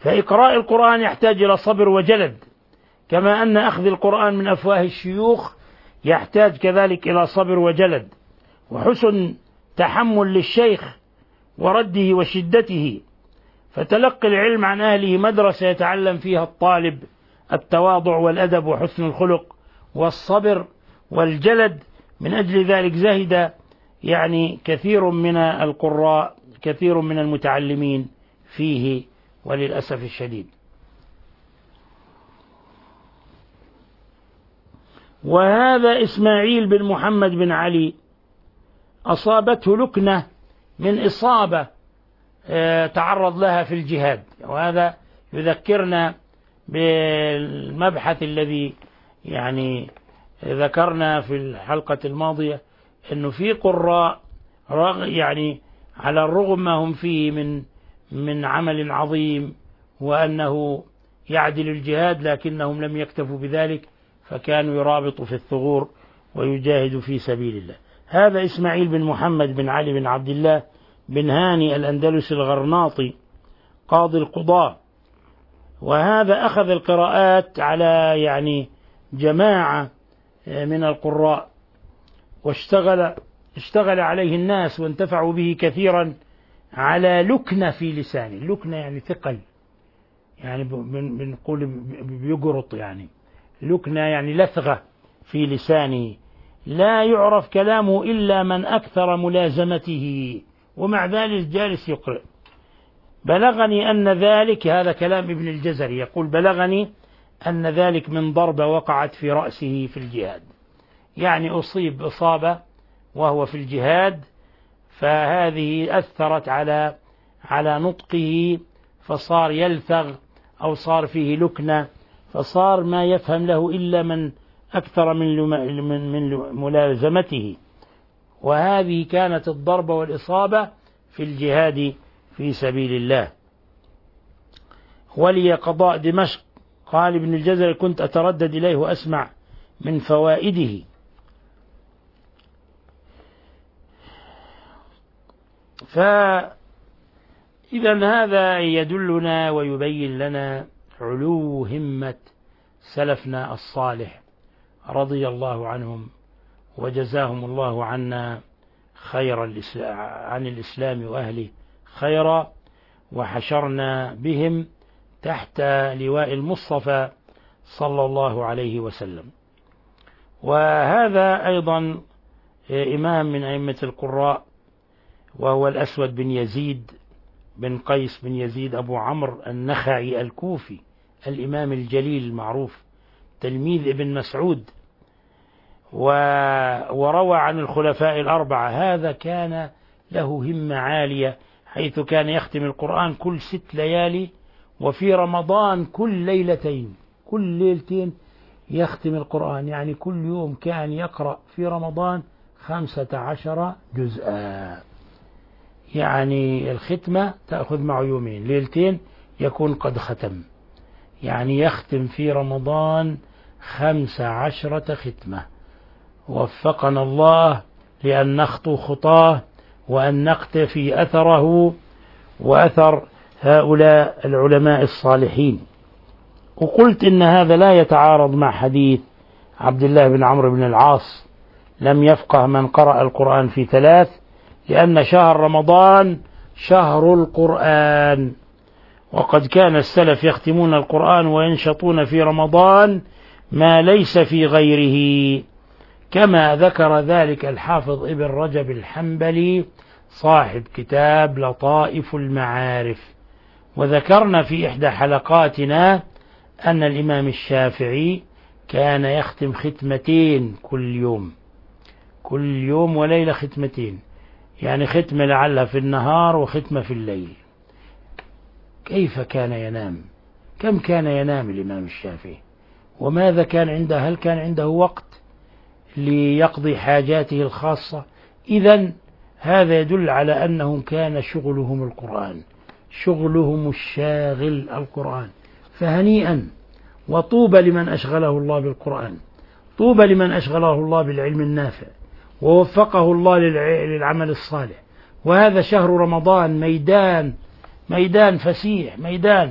E: فإقراء القرآن يحتاج إلى صبر وجلد، كما أن أخذ القرآن من أفواه الشيوخ يحتاج كذلك إلى صبر وجلد وحسن تحمل للشيخ ورده وشدته. فتلقي العلم عن أهله مدرسة يتعلم فيها الطالب التواضع والأدب وحسن الخلق والصبر والجلد. من أجل ذلك زهد يعني كثير من القراء، كثير من المتعلمين فيه وللأسف الشديد. وهذا إسماعيل بن محمد بن علي أصابته لكنة من إصابة تعرض لها في الجهاد، وهذا يذكرنا بالمبحث الذي يعني ذكرنا في الحلقة الماضية، أنه في قراء يعني على الرغم ما هم فيه من من عمل عظيم وأنه يعدل الجهاد، لكنهم لم يكتفوا بذلك، فكانوا يرابطوا في الثغور ويجاهدوا في سبيل الله. هذا إسماعيل بن محمد بن علي بن عبد الله بن هاني الأندلسي الغرناطي قاضي القضاة، وهذا أخذ القراءات على يعني جماعة من القراء، واشتغل اشتغل عليه الناس وانتفعوا به كثيرا على لكنة في لسانه. لكنة يعني ثقل، يعني بنقول بيقرط، يعني لكنة يعني لثغة في لسانه، لا يعرف كلامه إلا من أكثر ملازمته، ومع ذلك جالس يقرأ. بلغني أن ذلك، هذا كلام ابن الجزري يقول بلغني أن ذلك من ضربة وقعت في رأسه في الجهاد، يعني أصيب إصابة وهو في الجهاد، فهذه أثرت على على نطقه، فصار يلثغ أو صار فيه لكنة، فصار ما يفهم له إلا من أكثر من من من ملازمته. وهذه كانت الضربة والإصابة في الجهاد في سبيل الله. ولي قضاء دمشق، قال ابن الجزري كنت أتردد إليه وأسمع من فوائده. فإذا هذا يدلنا ويبين لنا علو همة سلفنا الصالح رضي الله عنهم وجزاهم الله عنا خير عن الإسلام وأهله خيرا، وحشرنا بهم تحت لواء المصطفى صلى الله عليه وسلم. وهذا أيضا إمام من أئمة القراء، وهو الأسود بن يزيد بن قيس بن يزيد أبو عمرو النخعي الكوفي، الإمام الجليل المعروف، تلميذ ابن مسعود، وروى عن الخلفاء الأربعة. هذا كان له همة عالية، حيث كان يختم القرآن كل ست ليالي، وفي رمضان كل ليلتين، كل ليلتين يختم القرآن، يعني كل يوم كان يقرأ في رمضان خمسة عشر جزءا، يعني الختمة تأخذ معه يومين، ليلتين يكون قد ختم، يعني يختم في رمضان خمس عشرة ختمة. وفقنا الله لأن نخطو خطاه وأن نقتفي أثره وأثر هؤلاء العلماء الصالحين. وقلت إن هذا لا يتعارض مع حديث عبد الله بن عمرو بن العاص لم يفقه من قرأ القرآن في ثلاث، لأن شهر رمضان شهر القرآن، وقد كان السلف يختمون القرآن وينشطون في رمضان ما ليس في غيره، كما ذكر ذلك الحافظ ابن رجب الحنبلي صاحب كتاب لطائف المعارف. وذكرنا في إحدى حلقاتنا أن الإمام الشافعي كان يختم ختمتين كل يوم، كل يوم وليلة ختمتين، يعني ختمة لعلها في النهار وختمة في الليل. كيف كان ينام؟ كم كان ينام الإمام الشافعي؟ وماذا كان عنده؟ هل كان عنده وقت ليقضي حاجاته الخاصة؟ إذن هذا يدل على أنهم كان شغلهم القرآن، شغلهم الشاغل القرآن. فهنيئا وطوبى لمن أشغله الله بالقرآن، طوبى لمن أشغله الله بالعلم النافع ووفقه الله للعمل الصالح. وهذا شهر رمضان ميدان، ميدان فسيح، ميدان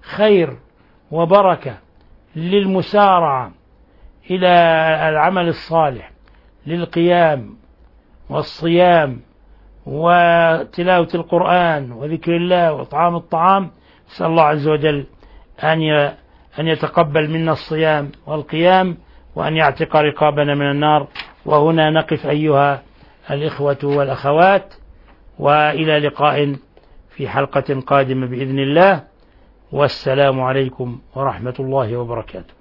E: خير وبركة للمسارعة إلى العمل الصالح، للقيام والصيام وتلاوة القرآن وذكر الله وإطعام الطعام. نسأل الله عز وجل أن أن يتقبل منا الصيام والقيام وأن يعتق رقابنا من النار. وهنا نقف أيها الإخوة والأخوات، وإلى لقاء في حلقة قادمة بإذن الله، والسلام عليكم ورحمة الله وبركاته.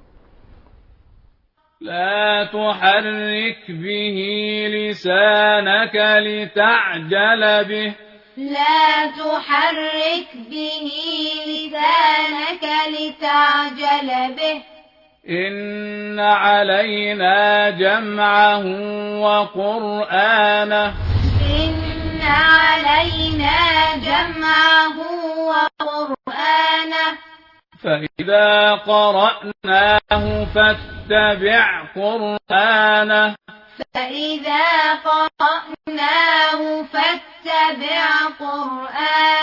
C: لا تحرك به لسانك لتعجل به
D: لا تحرك به لسانك لتعجل به
C: إن علينا جمعه وقرآنه
D: إن علينا جمعه وقرآنه
C: فإذا قرأناه فاتبع قرآنه
D: فإذا قرأناه فاتبع قرآنه